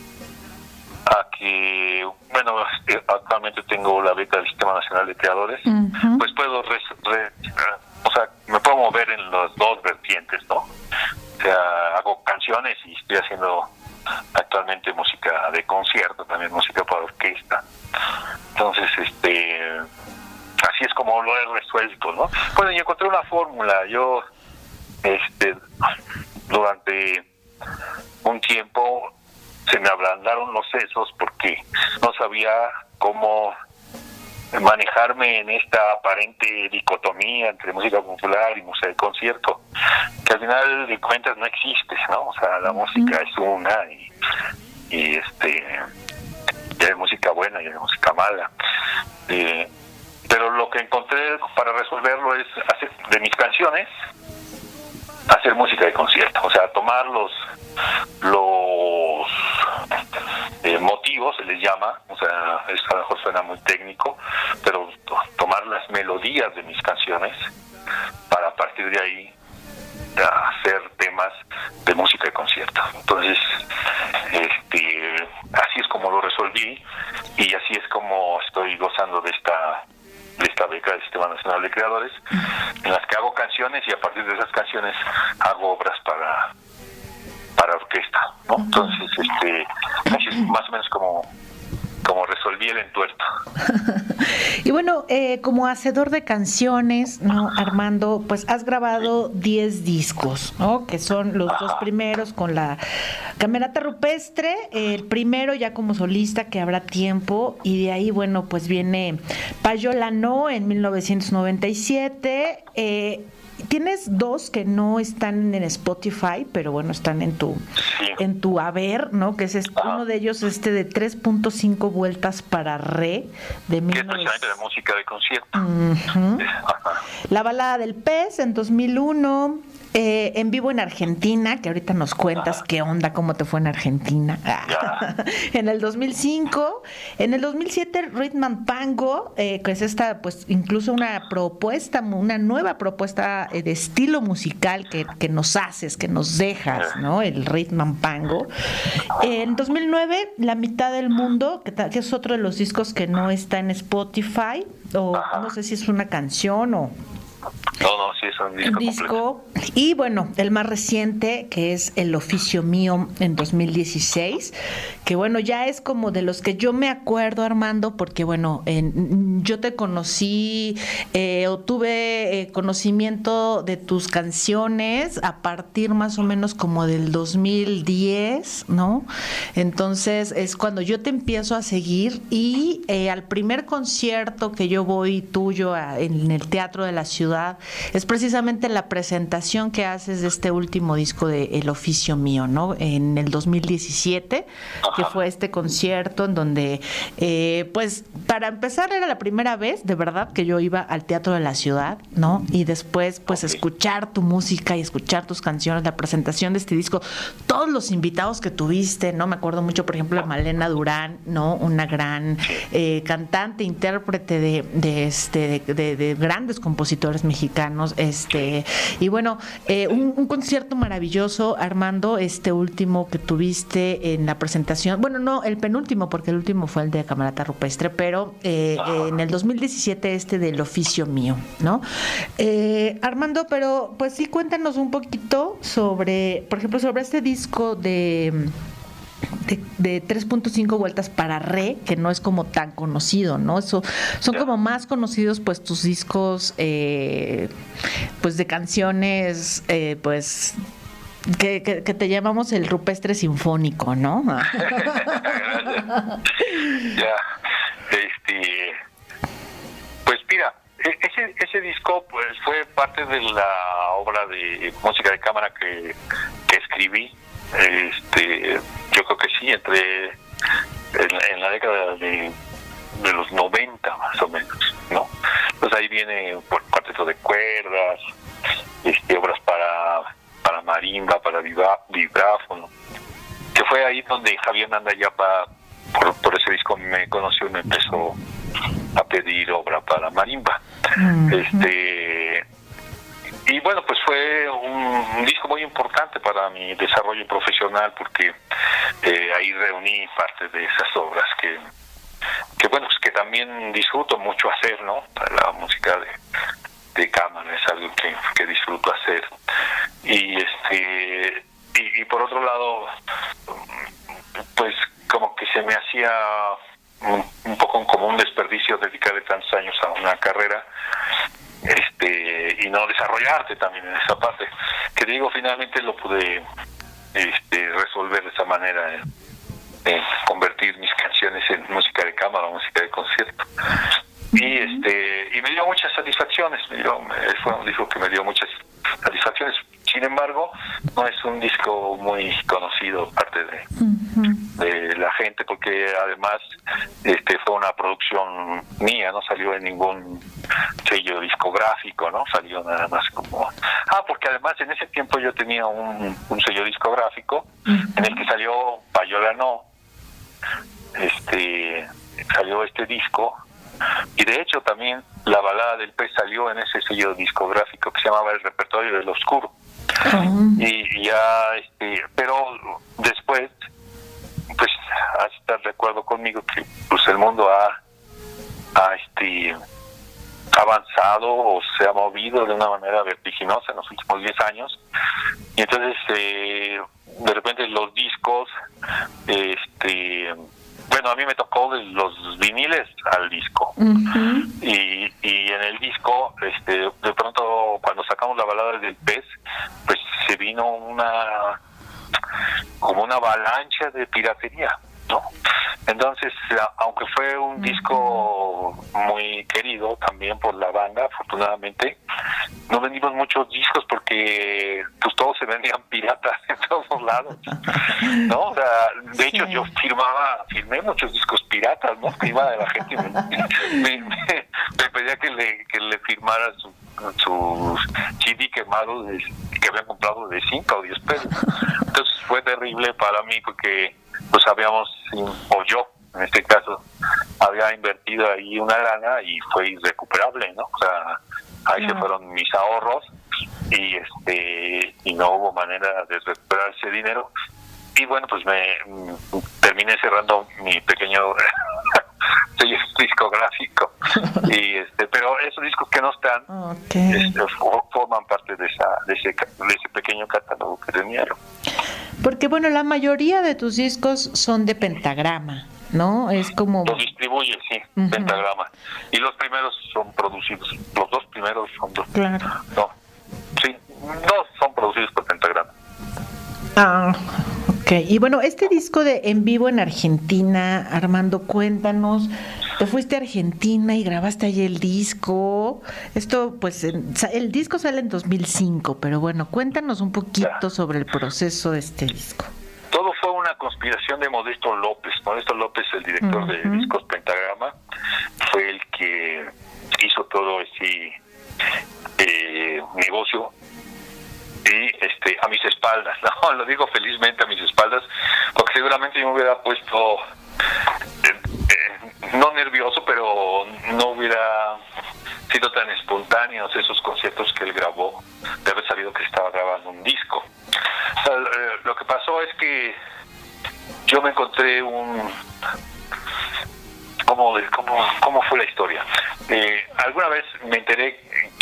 a que, bueno, actualmente tengo la beca del Sistema Nacional de Creadores, uh-huh. pues puedo re, re, o sea, me puedo mover en las dos vertientes, ¿no? O sea, hago canciones y estoy haciendo actualmente música de concierto, también música para orquesta. Entonces, este, así es como lo he resuelto, ¿no? Bueno, yo encontré una fórmula. Yo, este, durante un tiempo se me ablandaron los sesos porque no sabía cómo manejarme en esta aparente dicotomía entre música popular y música de concierto, que al final de cuentas no existe, ¿no? O sea, la música es una y, y este y hay música buena y hay música mala. Eh, pero lo que encontré para resolverlo es hacer de mis canciones hacer música de concierto, o sea, tomar los los eh, motivos, se les llama, o sea, es, a lo mejor suena muy técnico, pero to- tomar las melodías de mis canciones para a partir de ahí hacer temas de música de concierto. Entonces, este, así es como lo resolví y así es como estoy gozando de esta de esta beca del Sistema Nacional de Creadores, en las que hago canciones y a partir de esas canciones hago obras para para orquesta, ¿no? Entonces, este, así es más o menos como como resolví el entuerto. Y bueno, eh, como hacedor de canciones, ¿no, Armando? Pues has grabado diez discos, ¿no? Que son los Ajá. dos primeros con la Camerata Rupestre, el primero ya como solista, que habrá tiempo, y de ahí, bueno, pues viene Payola No en mil novecientos noventa y siete, eh, tienes dos que no están en Spotify, pero bueno, están en tu sí. en tu haber, ¿no? Que es este, uno de ellos, este de tres punto cinco vueltas para re, de mil novecientos... Que es de música de concierto. Uh-huh. La balada del pez en dos mil uno, eh, En vivo en Argentina, que ahorita nos cuentas Ajá. qué onda, cómo te fue en Argentina. En el dos mil cinco, en el dos mil siete Rhythm and Pango, eh, que es esta, pues incluso una propuesta, una nueva propuesta de estilo musical que, que nos haces, que nos dejas, ¿no? El Rhythm and Pango. En dos mil nueve, La mitad del mundo, que, ta, que es otro de los discos que no está en Spotify, o Ajá. no sé si es una canción o... No, no, sí, es un disco, disco. Y bueno, el más reciente, que es El oficio mío en dos mil dieciséis, que bueno, ya es como de los que yo me acuerdo, Armando, porque bueno, en, yo te conocí eh, o tuve eh, conocimiento de tus canciones a partir más o menos como del dos mil diez, ¿no? Entonces es cuando yo te empiezo a seguir y eh, al primer concierto que yo voy tuyo a, en el Teatro de la Ciudad es precisamente la presentación que haces de este último disco de El oficio mío, ¿no? En el dos mil diecisiete, Ajá. que fue este concierto en donde, eh, pues, para empezar era la primera vez, de verdad, que yo iba al Teatro de la Ciudad, ¿no? Y después, pues, okay. escuchar tu música y escuchar tus canciones, la presentación de este disco, todos los invitados que tuviste, ¿no? Me acuerdo mucho, por ejemplo, de Malena Durán, ¿no? Una gran eh, cantante, intérprete de, de, este, de, de, de grandes compositores mexicanos, este, y bueno, eh, un, un concierto maravilloso, Armando, este último que tuviste en la presentación, bueno, no, el penúltimo, porque el último fue el de Camerata Rupestre, pero eh, eh, en el dos mil diecisiete este del oficio mío, ¿no? Eh, Armando, pero pues sí, cuéntanos un poquito sobre, por ejemplo, sobre este disco de de, de tres punto cinco vueltas para re, que no es como tan conocido, ¿no? Eso, son como más conocidos pues tus discos eh, pues de canciones eh, pues que, que, que te llamamos el rupestre sinfónico, ¿no? Ya, este, pues mira, ese, ese disco pues fue parte de la obra de música de cámara que, que escribí. Este, yo creo que sí, entre en, en la década de, de los noventa más o menos, ¿no? Pues ahí viene por cuarteto de cuerdas, este, obras para para marimba, para vibra, vibráfono, que fue ahí donde Javier Nandayapa por, por ese disco me conoció y me empezó a pedir obra para marimba. Mm-hmm. Este y bueno, pues fue un, un disco muy importante para mi desarrollo profesional porque eh, ahí reuní parte de esas obras que, que bueno, pues que también disfruto mucho hacer, ¿no? La música de, de cámara es algo que, que disfruto hacer. Y este y, y por otro lado, pues como que se me hacía un, un poco como un desperdicio dedicarle tantos años a una carrera este y no desarrollarte también en esa parte, que digo, finalmente lo pude este resolver de esa manera, en, en convertir mis canciones en música de cámara, música de concierto. Y este y me dio muchas satisfacciones, me dio, fue un disco que me dio muchas satisfacciones. Sin embargo, no es un disco muy conocido parte de, uh-huh. de la gente, porque además este fue una producción mía, no salió en ningún sello discográfico, no salió nada más como ah porque además en ese tiempo yo tenía un, un sello discográfico uh-huh. en el que salió Payola No, este salió este disco. Y de hecho también la balada del pez salió en ese sello discográfico que se llamaba El Repertorio del Oscuro. Uh-huh. Y ya este pero después pues hasta recuerdo conmigo que pues el mundo ha, ha este avanzado o se ha movido de una manera vertiginosa en los últimos diez años y entonces eh, de repente los discos este bueno, a mí me tocó de los viniles al disco. Uh-huh. y, y en el disco este de pronto cuando sacamos la balada del pez pues se vino una como una avalancha de piratería, ¿no? Entonces, aunque fue un disco muy querido también por la banda, afortunadamente, no vendimos muchos discos porque pues todos se vendían piratas en todos lados, ¿no? O sea, de hecho sí. yo firmaba, firmé muchos discos piratas, ¿no? Que iba de la gente me, me, me, me pedía que le, que le firmara su, su C D quemado de, que habían comprado de cinco o diez pesos. Entonces fue terrible para mí porque pues habíamos, o yo en este caso, había invertido ahí una lana y fue irrecuperable, ¿no? O sea, ahí no. se fueron mis ahorros y este y no hubo manera de recuperar ese dinero y bueno, pues me terminé cerrando mi pequeño sello discográfico y este pero esos discos que no están okay. este, forman parte de esa de ese de ese pequeño catálogo que tenía. Porque bueno, la mayoría de tus discos son de Pentagrama, ¿no? Es como los distribuye, sí, uh-huh. Pentagrama. Y los primeros son producidos, los dos primeros son dos. Claro. No, sí, dos son producidos por Pentagrama. Ah, ok. Y bueno, este disco de En Vivo en Argentina, Armando, cuéntanos. Te fuiste a Argentina y grabaste allí el disco. Esto, pues, en, el disco sale en dos mil cinco, pero bueno, cuéntanos un poquito ya. sobre el proceso de este disco. Todo fue una conspiración de Modesto López. Modesto López, el director uh-huh. de Discos Pentagrama, fue el que hizo todo ese eh, negocio y este a mis espaldas, no lo digo felizmente a mis espaldas, porque seguramente yo me hubiera puesto eh, eh, no nervioso, pero no hubiera sido tan espontáneos esos conciertos que él grabó, de haber sabido que estaba grabando un disco. O sea, eh, lo que pasó es que yo me encontré un ¿Cómo, cómo, cómo fue la historia? Eh, alguna vez me enteré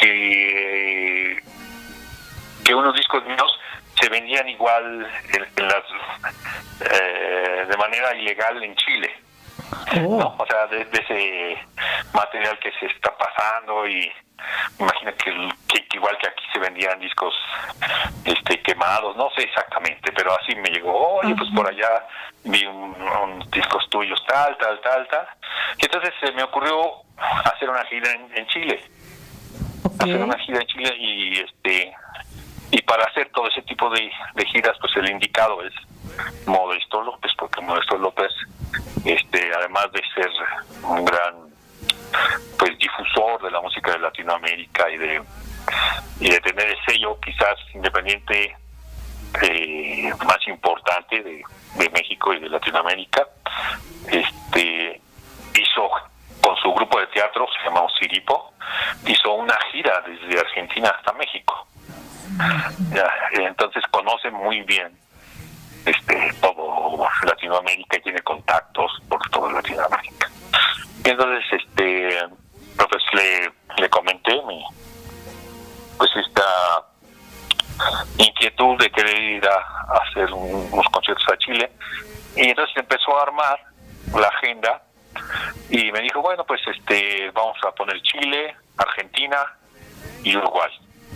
que que unos discos míos se vendían igual en, en las eh, de manera ilegal en Chile. Oh. ¿No? O sea, de, de ese material que se está pasando, y imagino que, que, que igual que aquí se vendían discos este quemados, no sé exactamente, pero así me llegó, oye, uh-huh. pues por allá vi un, un discos tuyos tal, tal, tal, tal, y entonces se me ocurrió hacer una gira en, en Chile, okay. hacer una gira en Chile, y este y para hacer todo ese tipo de, de giras, pues el indicado es Modesto López, porque Modesto López, este además de ser un gran pues difusor de la música de Latinoamérica y de y de tener el sello quizás independiente eh, más importante de, de México y de Latinoamérica, este hizo con su grupo de teatro, se llama Siripo, hizo una gira desde Argentina hasta México. Ya, entonces conoce muy bien este todo Latinoamérica y tiene contactos por toda Latinoamérica. Y entonces este pues le, le comenté mi pues esta inquietud de querer ir a, a hacer un, unos conciertos a Chile, y entonces empezó a armar la agenda y me dijo, bueno, pues este vamos a poner Chile, Argentina y Uruguay.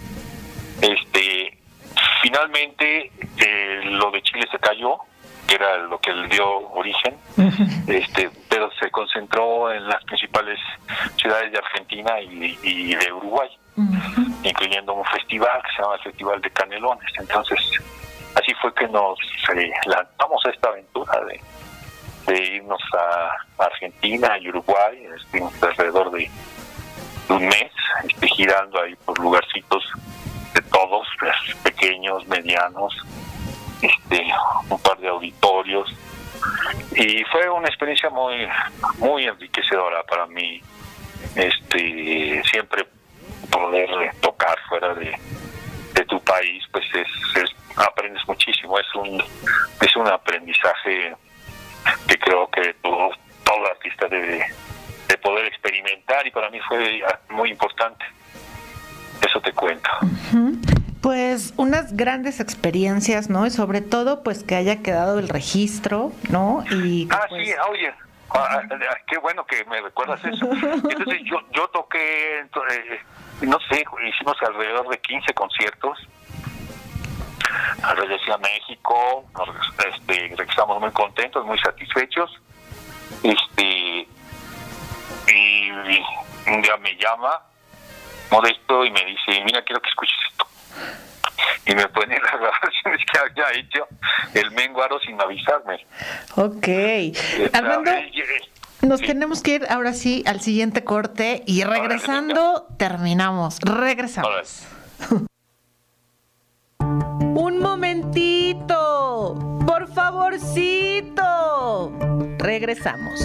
Este finalmente eh, lo de Chile se cayó, que era lo que le dio origen, uh-huh. este pero se concentró en las principales ciudades de Argentina y, y de Uruguay, uh-huh. incluyendo un festival que se llama el Festival de Canelones. Entonces así fue que nos eh, lanzamos a esta aventura de, de irnos a Argentina y Uruguay. Estuvimos alrededor de un mes este, girando ahí por lugarcitos de todos, pues, pequeños, medianos, este un par de auditorios, y fue una experiencia muy muy enriquecedora para mí, este siempre poder tocar fuera de, de tu país, pues es, es aprendes muchísimo, es un es un aprendizaje que creo que todo todo artista debe de poder experimentar, y para mí fue muy importante. Eso te cuento. Uh-huh. Pues unas grandes experiencias, ¿no? Y sobre todo, pues que haya quedado el registro, ¿no? Y ah, pues... sí, oye, ah, qué bueno que me recuerdas eso. Entonces yo yo toqué, eh, no sé, hicimos alrededor de quince conciertos alrededor de México. Este, regresamos muy contentos, muy satisfechos. Este y un día me llama Modesto y me dice, mira, quiero que escuches esto. Y me pone las grabaciones que había hecho el Menguaro sin avisarme. Ok. Armando, nos sí. tenemos que ir ahora sí al siguiente corte, y regresando Ahora, terminamos. Regresamos. Un momentito, por favorcito. Regresamos.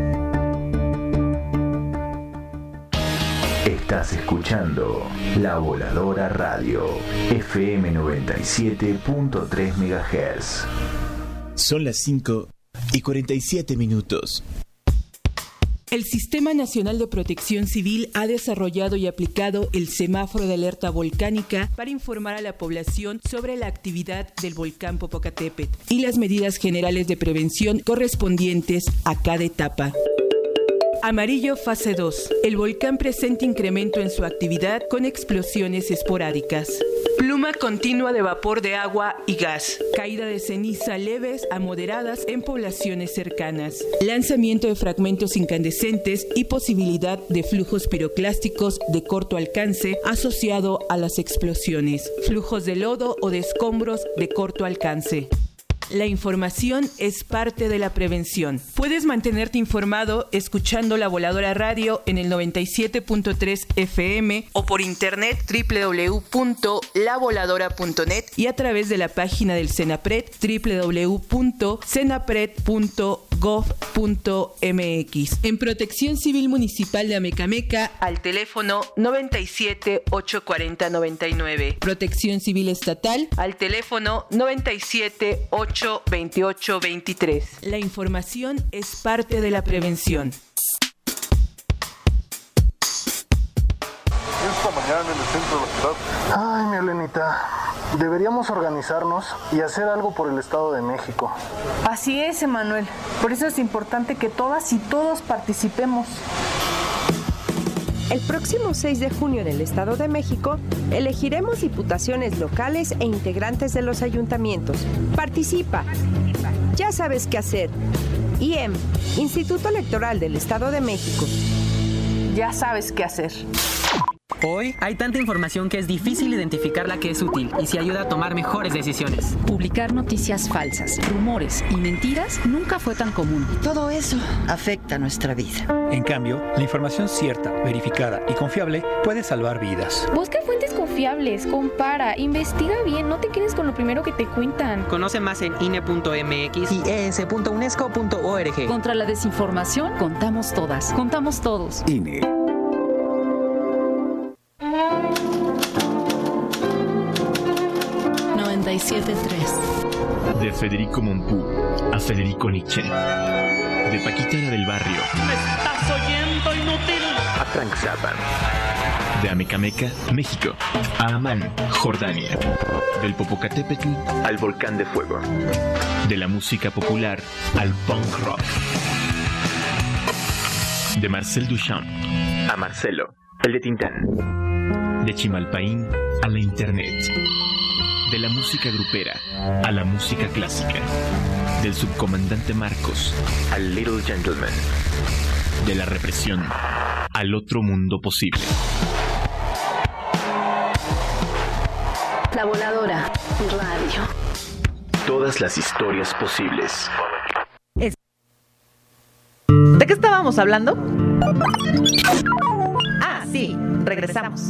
Estás escuchando La Voladora Radio, F M noventa y siete punto tres megahertz. Son las cinco y cuarenta y siete minutos. El Sistema Nacional de Protección Civil ha desarrollado y aplicado el semáforo de alerta volcánica para informar a la población sobre la actividad del volcán Popocatépetl y las medidas generales de prevención correspondientes a cada etapa. Amarillo fase dos. El volcán presenta incremento en su actividad con explosiones esporádicas. Pluma continua de vapor de agua y gas. Caída de ceniza leves a moderadas en poblaciones cercanas. Lanzamiento de fragmentos incandescentes y posibilidad de flujos piroclásticos de corto alcance asociado a las explosiones. Flujos de lodo o de escombros de corto alcance. La información es parte de la prevención. Puedes mantenerte informado escuchando La Voladora Radio en el noventa y siete punto tres F M o por internet doble u doble u doble u punto la voladora punto net y a través de la página del CENAPRED doble u doble u doble u punto cenapred punto gov punto m x. En Protección Civil Municipal de Amecameca al teléfono noventa y siete, ochocientos cuarenta, noventa y nueve. Protección Civil Estatal al teléfono noventa y siete, ochocientos veintiocho, veintitrés. La información es parte de la prevención. Esta mañana en el centro de la ciudad. Ay, mi Elenita. Deberíamos organizarnos y hacer algo por el Estado de México. Así es, Emanuel. Por eso es importante que todas y todos participemos. El próximo seis de junio en el Estado de México elegiremos diputaciones locales e integrantes de los ayuntamientos. Participa. Ya sabes qué hacer. I E M, Instituto Electoral del Estado de México. Ya sabes qué hacer. Hoy hay tanta información que es difícil identificar la que es útil y si ayuda a tomar mejores decisiones. Publicar noticias falsas, rumores y mentiras nunca fue tan común. Todo eso afecta nuestra vida. En cambio, la información cierta, verificada y confiable puede salvar vidas. Busca fuentes confiables, compara, investiga bien, no te quedes con lo primero que te cuentan. Conoce más en I N E punto M X y E S punto unesco punto org. Contra la desinformación, contamos todas, contamos todos. I N E. noventa y siete punto tres. De Federico Mompou a Federico Nietzsche. De Paquita del Barrio. ¿Me estás oyendo, inútil? A Frank Zappa. De Amecameca, México, a Amán, Jordania. Del Popocatépetl al Volcán de Fuego. De la música popular al punk rock. De Marcel Duchamp a Marcelo, el de Tintán. De Chimalpaín a la internet. De la música grupera a la música clásica. Del subcomandante Marcos al Little Gentleman. De la represión al otro mundo posible. La Voladora Radio. Todas las historias posibles. ¿De qué estábamos hablando? Ah, sí, regresamos.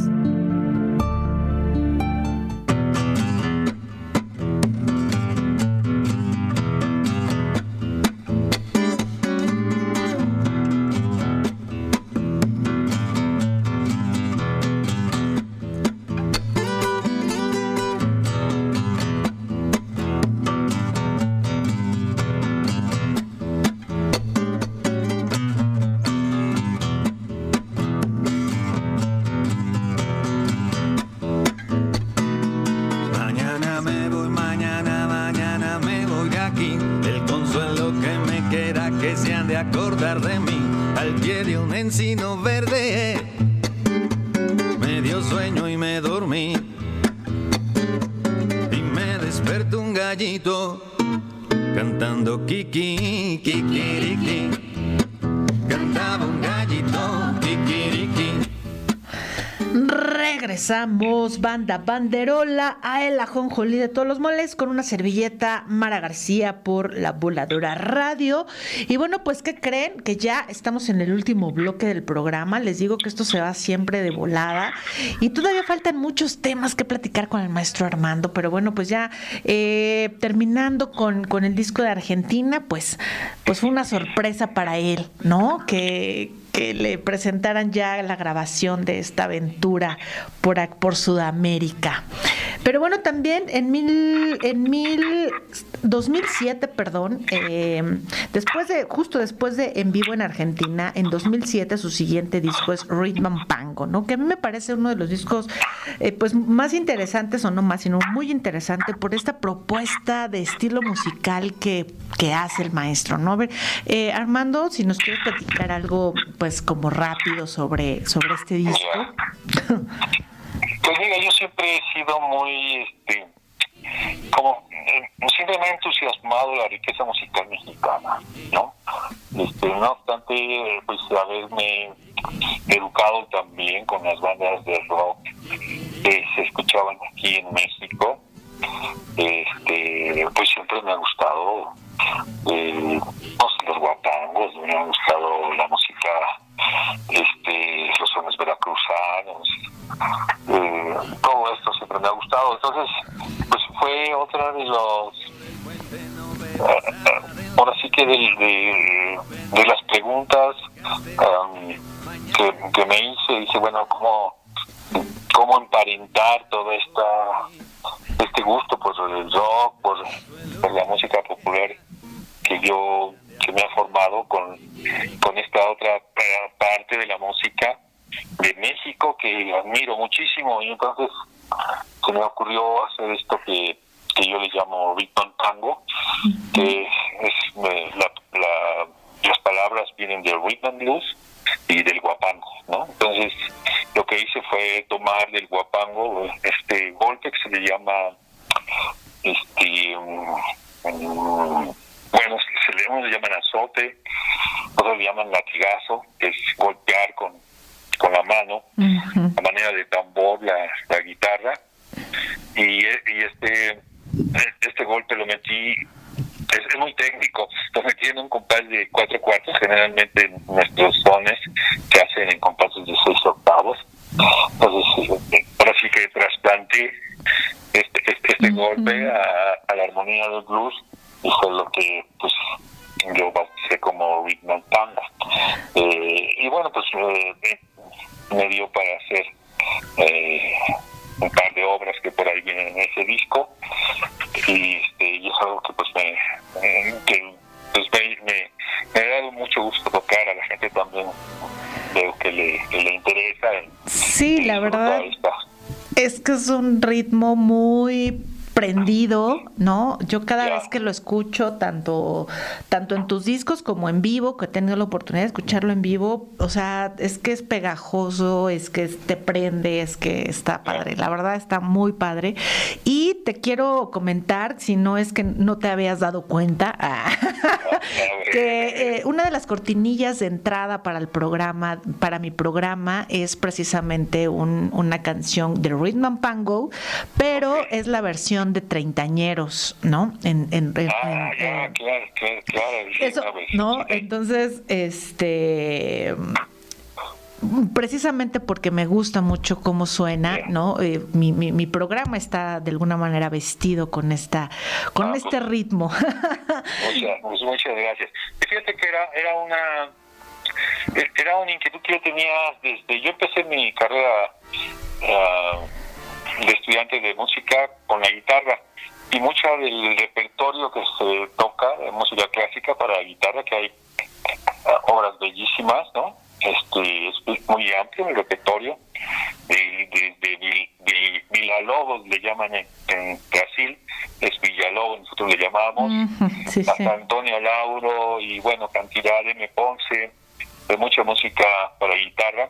Acordar de mí al pie de un encino verde. Me dio sueño y me dormí y me despertó un gallito cantando kiki, kikiriki. Cantaba un gallito kikiriki. Regresamos, banda banderola, a el ajonjolí de todos los moles con una servilleta Mara García por La Voladora Radio. Y bueno, pues ¿qué creen? Que ya estamos en el último bloque del programa. Les digo que esto se va siempre de volada y todavía faltan muchos temas que platicar con el maestro Armando, pero bueno, pues ya eh, terminando con, con el disco de Argentina, pues, pues fue una sorpresa para él, ¿no? Que que le presentaran ya la grabación de esta aventura por, por Sudamérica. Pero bueno, también en mil, en mil, dos mil siete, perdón, eh, después de, justo después de En Vivo en Argentina, en dos mil siete su siguiente disco es Rhythm and Pango, ¿no? Que a mí me parece uno de los discos eh, pues más interesantes, o no más, sino muy interesante por esta propuesta de estilo musical que, que hace el maestro, ¿no? A ver, eh, Armando, si nos quieres platicar algo pues como rápido sobre, sobre este disco. Pues mira, yo siempre he sido muy, este, como, eh, siempre me ha entusiasmado la riqueza musical mexicana, ¿no? Este, no obstante, pues haberme educado también con las bandas de rock que se escuchaban aquí en México, este, pues siempre me ha gustado eh, los guapangos, me ha gustado la música, este, los sones veracruzanos, eh, todo esto siempre me ha gustado. Entonces, pues fue otra de los, uh, ahora sí que de, de, de las preguntas um, que, que me hice, dije, bueno, cómo, cómo emparentar todo esta, este gusto por el rock, por, por la música popular que yo que me ha formado con, con esta otra parte de la música de México que admiro muchísimo, y entonces se me ocurrió hacer esto que, que yo le llamo rhythm and tango, que es me, la, la, las palabras vienen del rhythm and blues y del guapango, ¿no? Entonces lo que hice fue tomar del guapango este golpe que se le llama este um, um, bueno, se le, unos le llaman azote, otros le llaman latigazo, que es golpear con, con la mano, uh-huh. a manera de tambor la, la guitarra, y, y este este golpe lo metí, es, es muy técnico, lo metí en un compás de cuatro cuartos, generalmente nuestros sones se hacen en compases de seis octavos, entonces ahora sí que trasplanté este, este, este uh-huh. golpe a, a la armonía del blues, y fue lo que pues yo bauticé como rhythm and tango, eh, y bueno pues eh, me dio para hacer eh, un par de obras que por ahí vienen en ese disco, y este y es algo que pues me eh, que pues me, me, me ha dado mucho gusto tocar. A la gente también veo que le, que le interesa. Sí, la verdad es que es un ritmo muy prendido, ¿no? Yo cada yeah. vez que lo escucho, tanto tanto en tus discos como en vivo, que he tenido la oportunidad de escucharlo en vivo, o sea, es que es pegajoso, es que te prende, es que está padre, la verdad está muy padre. Y te quiero comentar, si no es que no te habías dado cuenta, que eh, una de las cortinillas de entrada para el programa, para mi programa, es precisamente un, una canción de Rhythm and Tango, pero es la versión de treintañeros, ¿no? En, en, en, ah, en, ya, en, claro, claro, claro. Eso, ¿no? Entonces, este... precisamente porque me gusta mucho cómo suena, ¿no? Eh, mi, mi, mi programa está de alguna manera vestido con esta, con ah, este pues, ritmo. Muchas, pues muchas gracias. Fíjate que era, era una, era una inquietud que yo tenía desde, yo empecé mi carrera uh, de estudiante de música con la guitarra, y mucha del repertorio que se toca de música clásica para guitarra, que hay uh, obras bellísimas, ¿no? Este es muy amplio el repertorio, de, de, de, de, de Villa-Lobos le llaman en, en Brasil, es Villa-Lobos, nosotros le llamamos, uh-huh, sí, hasta sí. Antonio Lauro, y bueno, cantidad de M. Ponce, de mucha música para guitarra.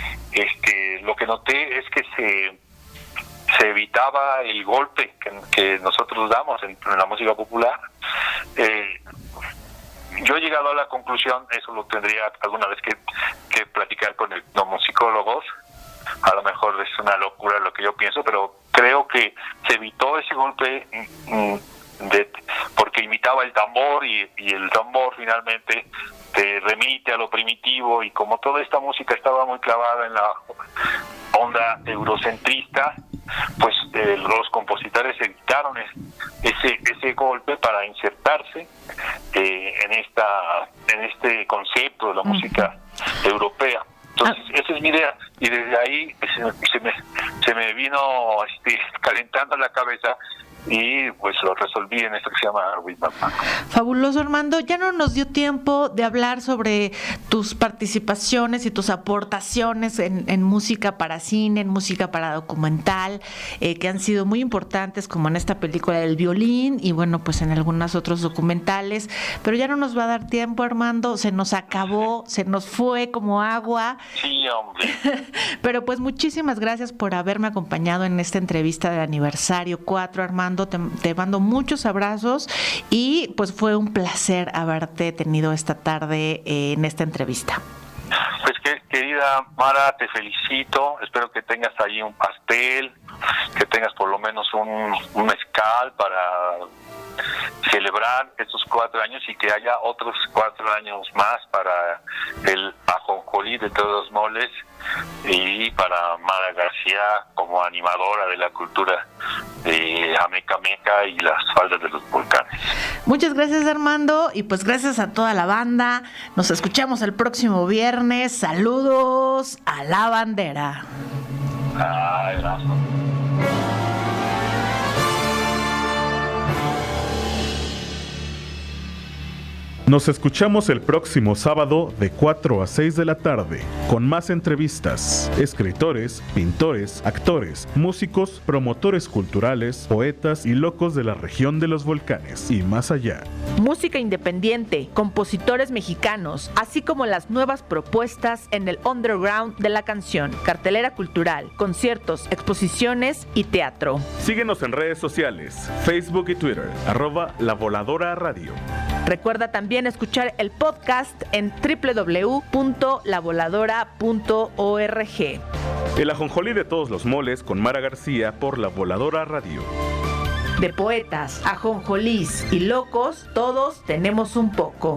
Este, lo que noté es que se se evitaba el golpe que, que nosotros damos en, en la música popular. Eh, yo he llegado a la conclusión, eso lo tendría alguna vez que, que platicar con el, los musicólogos, a lo mejor es una locura lo que yo pienso, pero creo que se evitó ese golpe de, porque imitaba el tambor, y, y el tambor finalmente te remite a lo primitivo, y como toda esta música estaba muy clavada en la onda eurocentrista, pues eh, los compositores evitaron ese ese golpe para insertarse eh, en esta en este concepto de la música uh-huh. europea. Entonces ah. esa es mi idea, y desde ahí se, se me se me vino este, calentando la cabeza, y pues lo resolví en esto que se llama Rhythm and Tango. Fabuloso, Armando. Ya no nos dio tiempo de hablar sobre tus participaciones y tus aportaciones en, en música para cine, en música para documental, eh, que han sido muy importantes, como en esta película del violín, y bueno, pues en algunos otros documentales, pero ya no nos va a dar tiempo, Armando, se nos acabó, se nos fue como agua. Sí, hombre. Pero pues muchísimas gracias por haberme acompañado en esta entrevista del aniversario cuatro, Armando. Te, te mando muchos abrazos, y pues fue un placer haberte tenido esta tarde eh, en esta entrevista. Pues que, querida Mara, te felicito, espero que tengas ahí un pastel, que tengas por lo menos un, un mezcal para celebrar estos cuatro años, y que haya otros cuatro años más para el ajonjolí de todos los moles, y para Mara García como animadora de la cultura de Amecameca y las faldas de los volcanes. Muchas gracias, Armando, y pues gracias a toda la banda. Nos escuchamos el próximo viernes. Saludos a la bandera. Ay, gracias. Nos escuchamos el próximo sábado de cuatro a seis de la tarde, con más entrevistas, escritores, pintores, actores, músicos, promotores culturales, poetas y locos de la región de los volcanes y más allá. Música independiente, compositores mexicanos, así como las nuevas propuestas en el underground de la canción, cartelera cultural, conciertos, exposiciones y teatro. Síguenos en redes sociales, Facebook y Twitter, arroba La Voladora Radio. Recuerda también escuchar el podcast en doble u doble u doble u punto la voladora punto org. El ajonjolí de todos los moles con Mara García por La Voladora Radio. De poetas, ajonjolís y locos, todos tenemos un poco.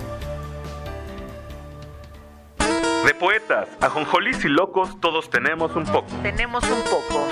De poetas, ajonjolís y locos, todos tenemos un poco. Tenemos un poco.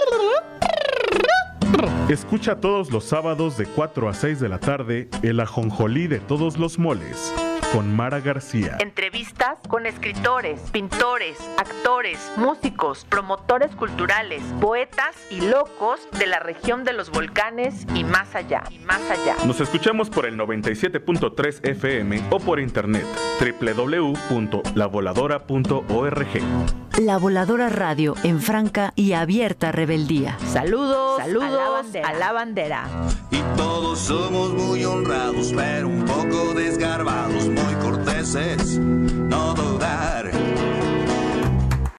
Escucha todos los sábados de cuatro a seis de la tarde El ajonjolí de todos los moles con Mara García. Entrevistas con escritores, pintores, actores, músicos, promotores culturales, poetas y locos de la región de los volcanes y más allá, y más allá. Nos escuchamos por el noventa y siete punto tres F M o por internet doble u doble u doble u punto la voladora punto org. La Voladora Radio en franca y abierta rebeldía. Saludos, saludos a la bandera. A la bandera. Y todos somos muy honrados, pero un poco desgarbados, muy corteses, no dudar.